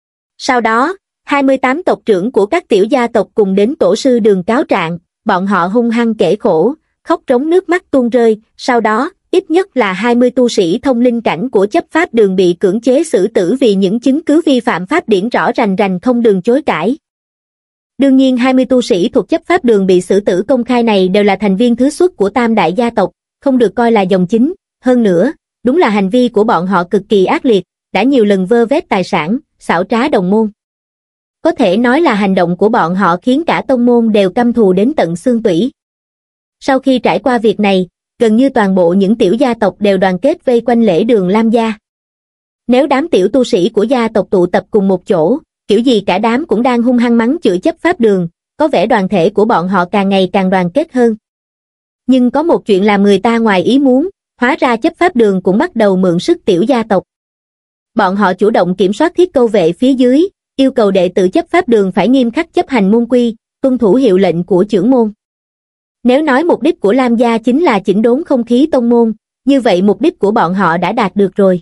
Sau đó, hai mươi tám tộc trưởng của các tiểu gia tộc cùng đến tổ sư đường cáo trạng, bọn họ hung hăng kể khổ, khóc rống nước mắt tuôn rơi, sau đó, ít nhất là hai mươi tu sĩ thông linh cảnh của chấp pháp đường bị cưỡng chế xử tử vì những chứng cứ vi phạm pháp điển rõ rành rành không đường chối cãi. Đương nhiên hai mươi tu sĩ thuộc chấp pháp đường bị xử tử công khai này đều là thành viên thứ xuất của tam đại gia tộc, không được coi là dòng chính, hơn nữa, đúng là hành vi của bọn họ cực kỳ ác liệt, đã nhiều lần vơ vét tài sản, xảo trá đồng môn. Có thể nói là hành động của bọn họ khiến cả tông môn đều căm thù đến tận xương tủy. Sau khi trải qua việc này, gần như toàn bộ những tiểu gia tộc đều đoàn kết vây quanh lễ đường Lam gia. Nếu đám tiểu tu sĩ của gia tộc tụ tập cùng một chỗ, kiểu gì cả đám cũng đang hung hăng mắng chửi chấp pháp đường, có vẻ đoàn thể của bọn họ càng ngày càng đoàn kết hơn. Nhưng có một chuyện làm người ta ngoài ý muốn, hóa ra chấp pháp đường cũng bắt đầu mượn sức tiểu gia tộc. Bọn họ chủ động kiểm soát thiết câu vệ phía dưới, yêu cầu đệ tử chấp pháp đường phải nghiêm khắc chấp hành môn quy, tuân thủ hiệu lệnh của trưởng môn. Nếu nói mục đích của Lam gia chính là chỉnh đốn không khí tông môn, như vậy mục đích của bọn họ đã đạt được rồi.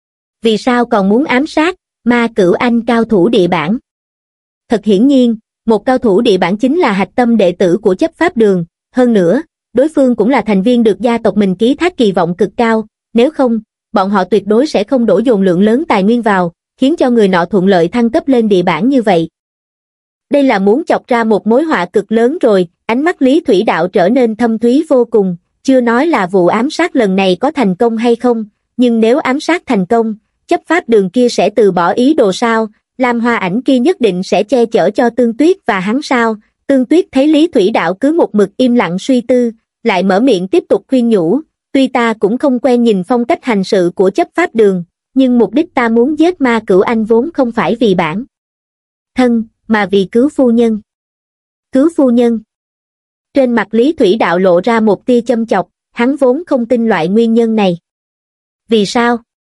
Vì sao còn muốn ám sát Ma Cửu Anh cao thủ địa bản? Thật hiển nhiên, một cao thủ địa bản chính là hạch tâm đệ tử của chấp pháp đường, hơn nữa, đối phương cũng là thành viên được gia tộc mình ký thác kỳ vọng cực cao, nếu không, bọn họ tuyệt đối sẽ không đổ dồn lượng lớn tài nguyên vào, khiến cho người nọ thuận lợi thăng cấp lên địa bản như vậy. Đây là muốn chọc ra một mối họa cực lớn rồi, ánh mắt Lý Thủy Đạo trở nên thâm thúy vô cùng, chưa nói là vụ ám sát lần này có thành công hay không, nhưng nếu ám sát thành công, chấp pháp đường kia sẽ từ bỏ ý đồ sao, Lam Hoa Ảnh kia nhất định sẽ che chở cho Tương Tuyết và hắn sao. Tương Tuyết thấy Lý Thủy Đạo cứ một mực im lặng suy tư, lại mở miệng tiếp tục khuyên nhủ, tuy ta cũng không quen nhìn phong cách hành sự của chấp pháp đường, nhưng mục đích ta muốn giết Ma Cửu Anh vốn không phải vì bản thân, mà vì cứu phu nhân. Cứu phu nhân? Trên mặt Lý Thủy Đạo lộ ra một tia châm chọc, hắn vốn không tin loại nguyên nhân này. Vì sao?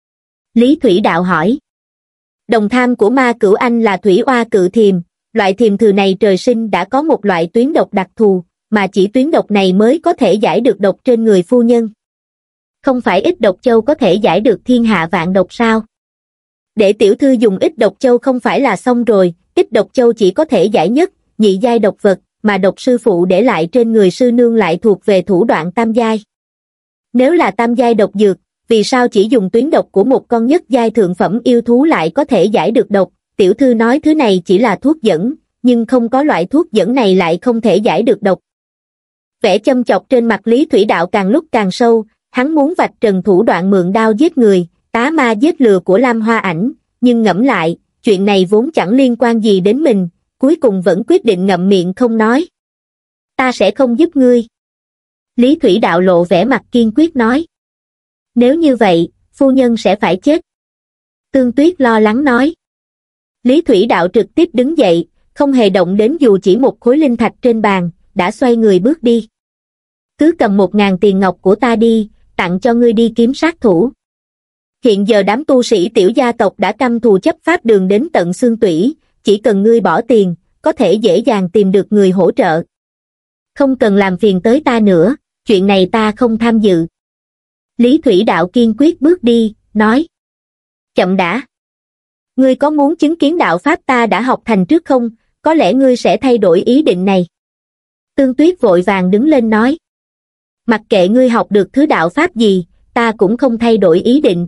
Lý Thủy Đạo hỏi. Đồng tham của Ma Cửu Anh là thủy oa cự thiềm, loại thiềm thừ này trời sinh đã có một loại tuyến độc đặc thù, mà chỉ tuyến độc này mới có thể giải được độc trên người phu nhân. Không phải ít độc châu có thể giải được thiên hạ vạn độc sao? Để tiểu thư dùng ít độc châu không phải là xong rồi, ít độc châu chỉ có thể giải nhất, nhị giai độc vật, mà độc sư phụ để lại trên người sư nương lại thuộc về thủ đoạn tam giai. Nếu là tam giai độc dược, vì sao chỉ dùng tuyến độc của một con nhất giai thượng phẩm yêu thú lại có thể giải được độc? Tiểu thư nói thứ này chỉ là thuốc dẫn, nhưng không có loại thuốc dẫn này lại không thể giải được độc. Vẻ châm chọc trên mặt Lý Thủy Đạo càng lúc càng sâu, hắn muốn vạch trần thủ đoạn mượn đao giết người, tá ma giết lừa của Lam Hoa Ảnh, nhưng ngẫm lại, chuyện này vốn chẳng liên quan gì đến mình, cuối cùng vẫn quyết định ngậm miệng không nói. Ta sẽ không giúp ngươi. Lý Thủy Đạo lộ vẻ mặt kiên quyết nói. Nếu như vậy, phu nhân sẽ phải chết. Tương Tuyết lo lắng nói. Lý Thủy Đạo trực tiếp đứng dậy, không hề động đến dù chỉ một khối linh thạch trên bàn, đã xoay người bước đi. Cứ cầm một ngàn tiền ngọc của ta đi, tặng cho ngươi đi kiếm sát thủ. Hiện giờ đám tu sĩ tiểu gia tộc đã căm thù chấp pháp đường đến tận xương tủy, chỉ cần ngươi bỏ tiền, có thể dễ dàng tìm được người hỗ trợ. Không cần làm phiền tới ta nữa, chuyện này ta không tham dự. Lý Thủy Đạo kiên quyết bước đi, nói. Chậm đã. Ngươi có muốn chứng kiến đạo pháp ta đã học thành trước không? Có lẽ ngươi sẽ thay đổi ý định này. Tương Tuyết vội vàng đứng lên nói. Mặc kệ ngươi học được thứ đạo pháp gì, ta cũng không thay đổi ý định.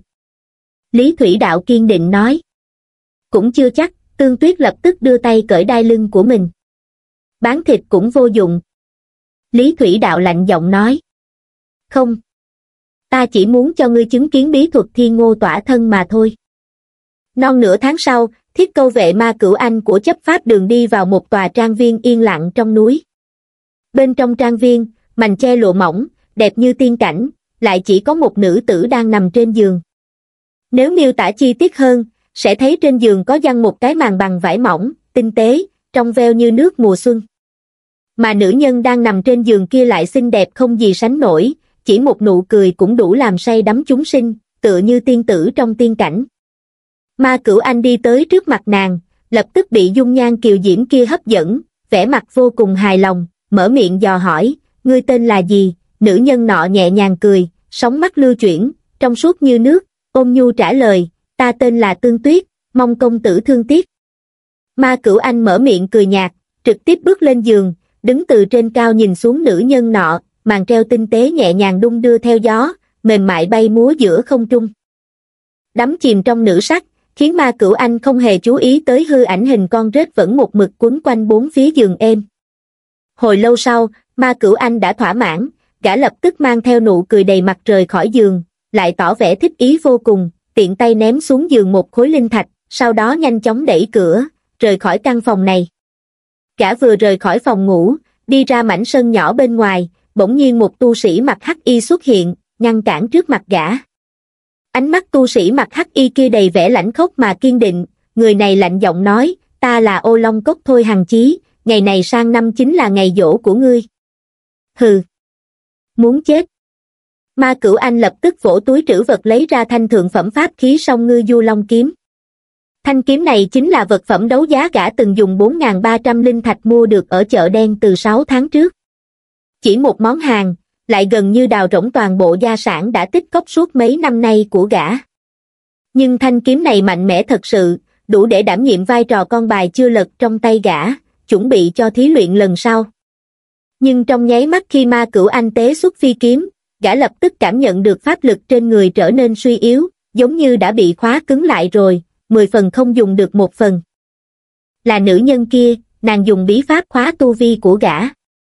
Lý Thủy Đạo kiên định nói. Cũng chưa chắc, Tương Tuyết lập tức đưa tay cởi đai lưng của mình. Bán thịt cũng vô dụng. Lý Thủy Đạo lạnh giọng nói. Không. Ta chỉ muốn cho ngươi chứng kiến bí thuật thiên ngô tỏa thân mà thôi. Non nửa tháng sau, Thiết Câu vệ Ma Cửu Anh của chấp pháp đường đi vào một tòa trang viên yên lặng trong núi. Bên trong trang viên, mành che lụa mỏng, đẹp như tiên cảnh, lại chỉ có một nữ tử đang nằm trên giường. Nếu miêu tả chi tiết hơn, sẽ thấy trên giường có giăng một cái màn bằng vải mỏng, tinh tế, trong veo như nước mùa xuân. Mà nữ nhân đang nằm trên giường kia lại xinh đẹp không gì sánh nổi, chỉ một nụ cười cũng đủ làm say đắm chúng sinh, tựa như tiên tử trong tiên cảnh. Ma Cửu Anh đi tới trước mặt nàng, lập tức bị dung nhan kiều diễm kia hấp dẫn, vẻ mặt vô cùng hài lòng, mở miệng dò hỏi, ngươi tên là gì? Nữ nhân nọ nhẹ nhàng cười, sóng mắt lưu chuyển, trong suốt như nước, ôn nhu trả lời, ta tên là Tương Tuyết, mong công tử thương tiếc. Ma Cửu Anh mở miệng cười nhạt, trực tiếp bước lên giường, đứng từ trên cao nhìn xuống nữ nhân nọ, màn treo tinh tế nhẹ nhàng đung đưa theo gió, mềm mại bay múa giữa không trung. Đắm chìm trong nữ sắc, khiến Ma Cửu Anh không hề chú ý tới hư ảnh hình con rết vẫn một mực quấn quanh bốn phía giường êm. Hồi lâu sau, Ma Cửu Anh đã thỏa mãn, gã lập tức mang theo nụ cười đầy mặt rời khỏi giường, lại tỏ vẻ thích ý vô cùng, tiện tay ném xuống giường một khối linh thạch, sau đó nhanh chóng đẩy cửa, rời khỏi căn phòng này. Gã vừa rời khỏi phòng ngủ, đi ra mảnh sân nhỏ bên ngoài, bỗng nhiên một tu sĩ mặc hắc y xuất hiện, ngăn cản trước mặt gã. Ánh mắt tu sĩ mặc hắc y kia đầy vẻ lãnh khốc mà kiên định, người này lạnh giọng nói, ta là Ô Long Cốc Thôi Hằng Chí, ngày này sang năm chính là ngày giỗ của ngươi. Hừ. Muốn chết. Ma Cửu Anh lập tức vỗ túi trữ vật lấy ra thanh thượng phẩm pháp khí song ngư du long kiếm. Thanh kiếm này chính là vật phẩm đấu giá gã từng dùng bốn nghìn ba trăm linh thạch mua được ở chợ đen từ sáu tháng trước. Chỉ một món hàng, lại gần như đào rỗng toàn bộ gia sản đã tích cóp suốt mấy năm nay của gã. Nhưng thanh kiếm này mạnh mẽ thật sự, đủ để đảm nhiệm vai trò con bài chưa lật trong tay gã, chuẩn bị cho thí luyện lần sau. Nhưng trong nháy mắt khi Ma Cửu Anh tế xuất phi kiếm, gã lập tức cảm nhận được pháp lực trên người trở nên suy yếu, giống như đã bị khóa cứng lại rồi, mười phần không dùng được một phần. Là nữ nhân kia, nàng dùng bí pháp khóa tu vi của gã.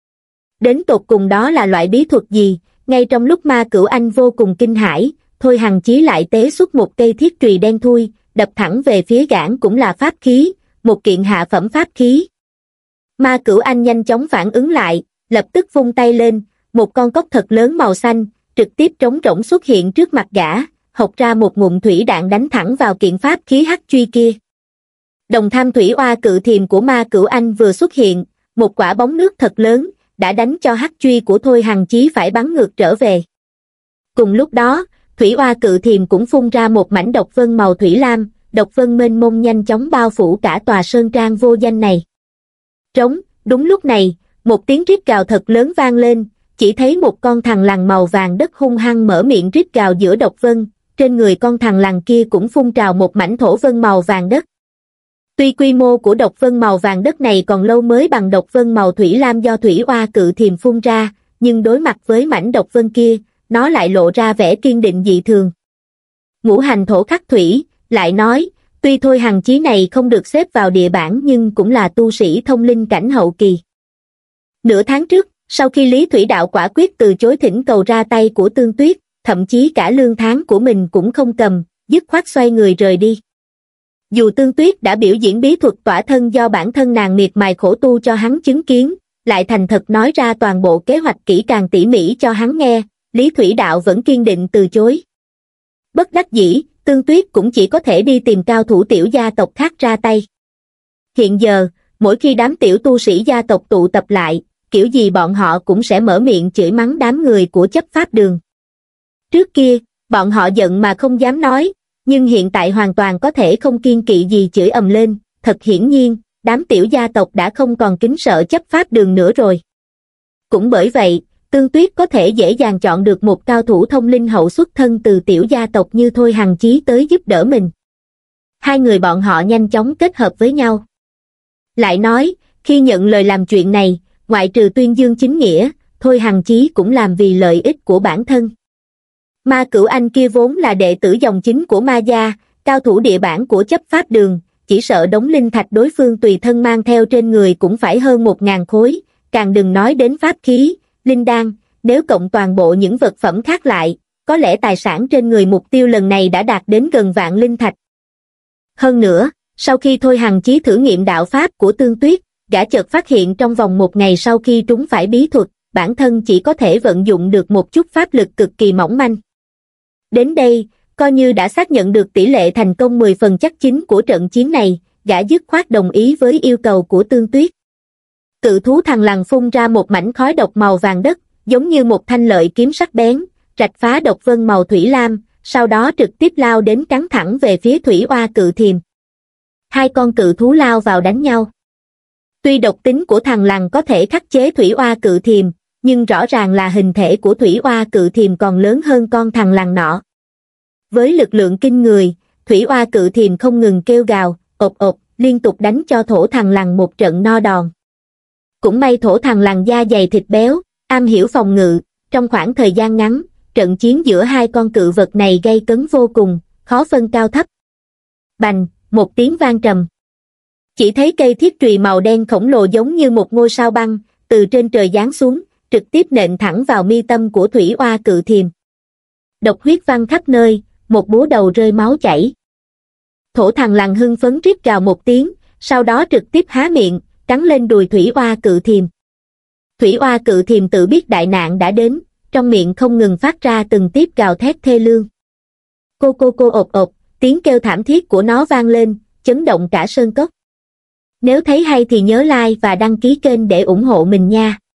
Đến tột cùng đó là loại bí thuật gì? Ngay trong lúc Ma Cửu Anh vô cùng kinh hãi, Thôi Hằng Chí lại tế xuất một cây thiết chùy đen thui, đập thẳng về phía gã cũng là pháp khí, một kiện hạ phẩm pháp khí. Ma Cửu Anh nhanh chóng phản ứng lại, lập tức vung tay lên, một con cốc thật lớn màu xanh, trực tiếp trống rỗng xuất hiện trước mặt gã, hộc ra một ngụm thủy đạn đánh thẳng vào kiện pháp khí hắc truy kia. Đồng tham thủy oa cự thiềm của Ma Cửu Anh vừa xuất hiện, một quả bóng nước thật lớn, đã đánh cho hắc truy của Thôi Hằng Chí phải bắn ngược trở về. Cùng lúc đó, thủy oa cự thiềm cũng phun ra một mảnh độc vân màu thủy lam, độc vân mênh mông nhanh chóng bao phủ cả tòa sơn trang vô danh này. Trống, đúng lúc này, một tiếng rít gào thật lớn vang lên, chỉ thấy một con thằn lằn màu vàng đất hung hăng mở miệng rít gào giữa độc vân, trên người con thằn lằn kia cũng phun trào một mảnh thổ vân màu vàng đất. Tuy quy mô của độc vân màu vàng đất này còn lâu mới bằng độc vân màu thủy lam do thủy oa cự thiềm phun ra, nhưng đối mặt với mảnh độc vân kia, nó lại lộ ra vẻ kiên định dị thường. Ngũ hành thổ khắc thủy, lại nói, tuy Thôi Hằng Chí này không được xếp vào địa bảng nhưng cũng là tu sĩ thông linh cảnh hậu kỳ. Nửa tháng trước, sau khi Lý Thủy Đạo quả quyết từ chối thỉnh cầu ra tay của Tương Tuyết, thậm chí cả lương tháng của mình cũng không cầm, dứt khoát xoay người rời đi. Dù Tương Tuyết đã biểu diễn bí thuật tỏa thân do bản thân nàng miệt mài khổ tu cho hắn chứng kiến, lại thành thật nói ra toàn bộ kế hoạch kỹ càng tỉ mỉ cho hắn nghe, Lý Thủy Đạo vẫn kiên định từ chối. Bất đắc dĩ, Tương Tuyết cũng chỉ có thể đi tìm cao thủ tiểu gia tộc khác ra tay. Hiện giờ, mỗi khi đám tiểu tu sĩ gia tộc tụ tập lại, kiểu gì bọn họ cũng sẽ mở miệng chửi mắng đám người của chấp pháp đường. Trước kia, bọn họ giận mà không dám nói, nhưng hiện tại hoàn toàn có thể không kiêng kỵ gì chửi ầm lên, thật hiển nhiên, đám tiểu gia tộc đã không còn kính sợ chấp pháp đường nữa rồi. Cũng bởi vậy, Tương Tuyết có thể dễ dàng chọn được một cao thủ thông linh hậu xuất thân từ tiểu gia tộc như Thôi Hằng Chí tới giúp đỡ mình. Hai người bọn họ nhanh chóng kết hợp với nhau. Lại nói, khi nhận lời làm chuyện này, ngoại trừ tuyên dương chính nghĩa, Thôi Hằng Chí cũng làm vì lợi ích của bản thân. Ma Cửu Anh kia vốn là đệ tử dòng chính của Ma gia, cao thủ địa bản của chấp pháp đường, chỉ sợ đống linh thạch đối phương tùy thân mang theo trên người cũng phải hơn một ngàn khối, càng đừng nói đến pháp khí, linh đan, nếu cộng toàn bộ những vật phẩm khác lại, có lẽ tài sản trên người mục tiêu lần này đã đạt đến gần vạn linh thạch. Hơn nữa, sau khi Thôi Hằng Chí thử nghiệm đạo pháp của Tương Tuyết, gã chợt phát hiện trong vòng một ngày sau khi trúng phải bí thuật, bản thân chỉ có thể vận dụng được một chút pháp lực cực kỳ mỏng manh. Đến đây, coi như đã xác nhận được tỷ lệ thành công mười phần chắc chín của trận chiến này, gã dứt khoát đồng ý với yêu cầu của Tương Tuyết. Cự thú thằn lằn phun ra một mảnh khói độc màu vàng đất, giống như một thanh lợi kiếm sắc bén, rạch phá độc vân màu thủy lam, sau đó trực tiếp lao đến cắn thẳng về phía thủy oa cự thiềm. Hai con cự thú lao vào đánh nhau. Tuy độc tính của thằn lằn có thể khắc chế thủy oa cự thiềm, nhưng rõ ràng là hình thể của thủy oa cự thiềm còn lớn hơn con thằn lằn nọ. Với lực lượng kinh người, thủy oa cự thiềm không ngừng kêu gào, ộp ộp, liên tục đánh cho thổ thằn lằn một trận no đòn. Cũng may thổ thằn lằn da dày thịt béo, am hiểu phòng ngự, trong khoảng thời gian ngắn, trận chiến giữa hai con cự vật này gay cấn vô cùng, khó phân cao thấp. Bành, một tiếng vang trầm. Chỉ thấy cây thiết chùy màu đen khổng lồ giống như một ngôi sao băng, từ trên trời giáng xuống, trực tiếp nện thẳng vào mi tâm của thủy oa cự thiềm. Độc huyết văng khắp nơi, một búa đầu rơi máu chảy. Thổ thằn lằn hưng phấn rít gào một tiếng, sau đó trực tiếp há miệng, cắn lên đùi thủy oa cự thiềm. Thủy oa cự thiềm tự biết đại nạn đã đến, trong miệng không ngừng phát ra từng tiếp gào thét thê lương. Cô cô cô ộp ộp, tiếng kêu thảm thiết của nó vang lên, chấn động cả sơn cốc. Nếu thấy hay thì nhớ like và đăng ký kênh để ủng hộ mình nha.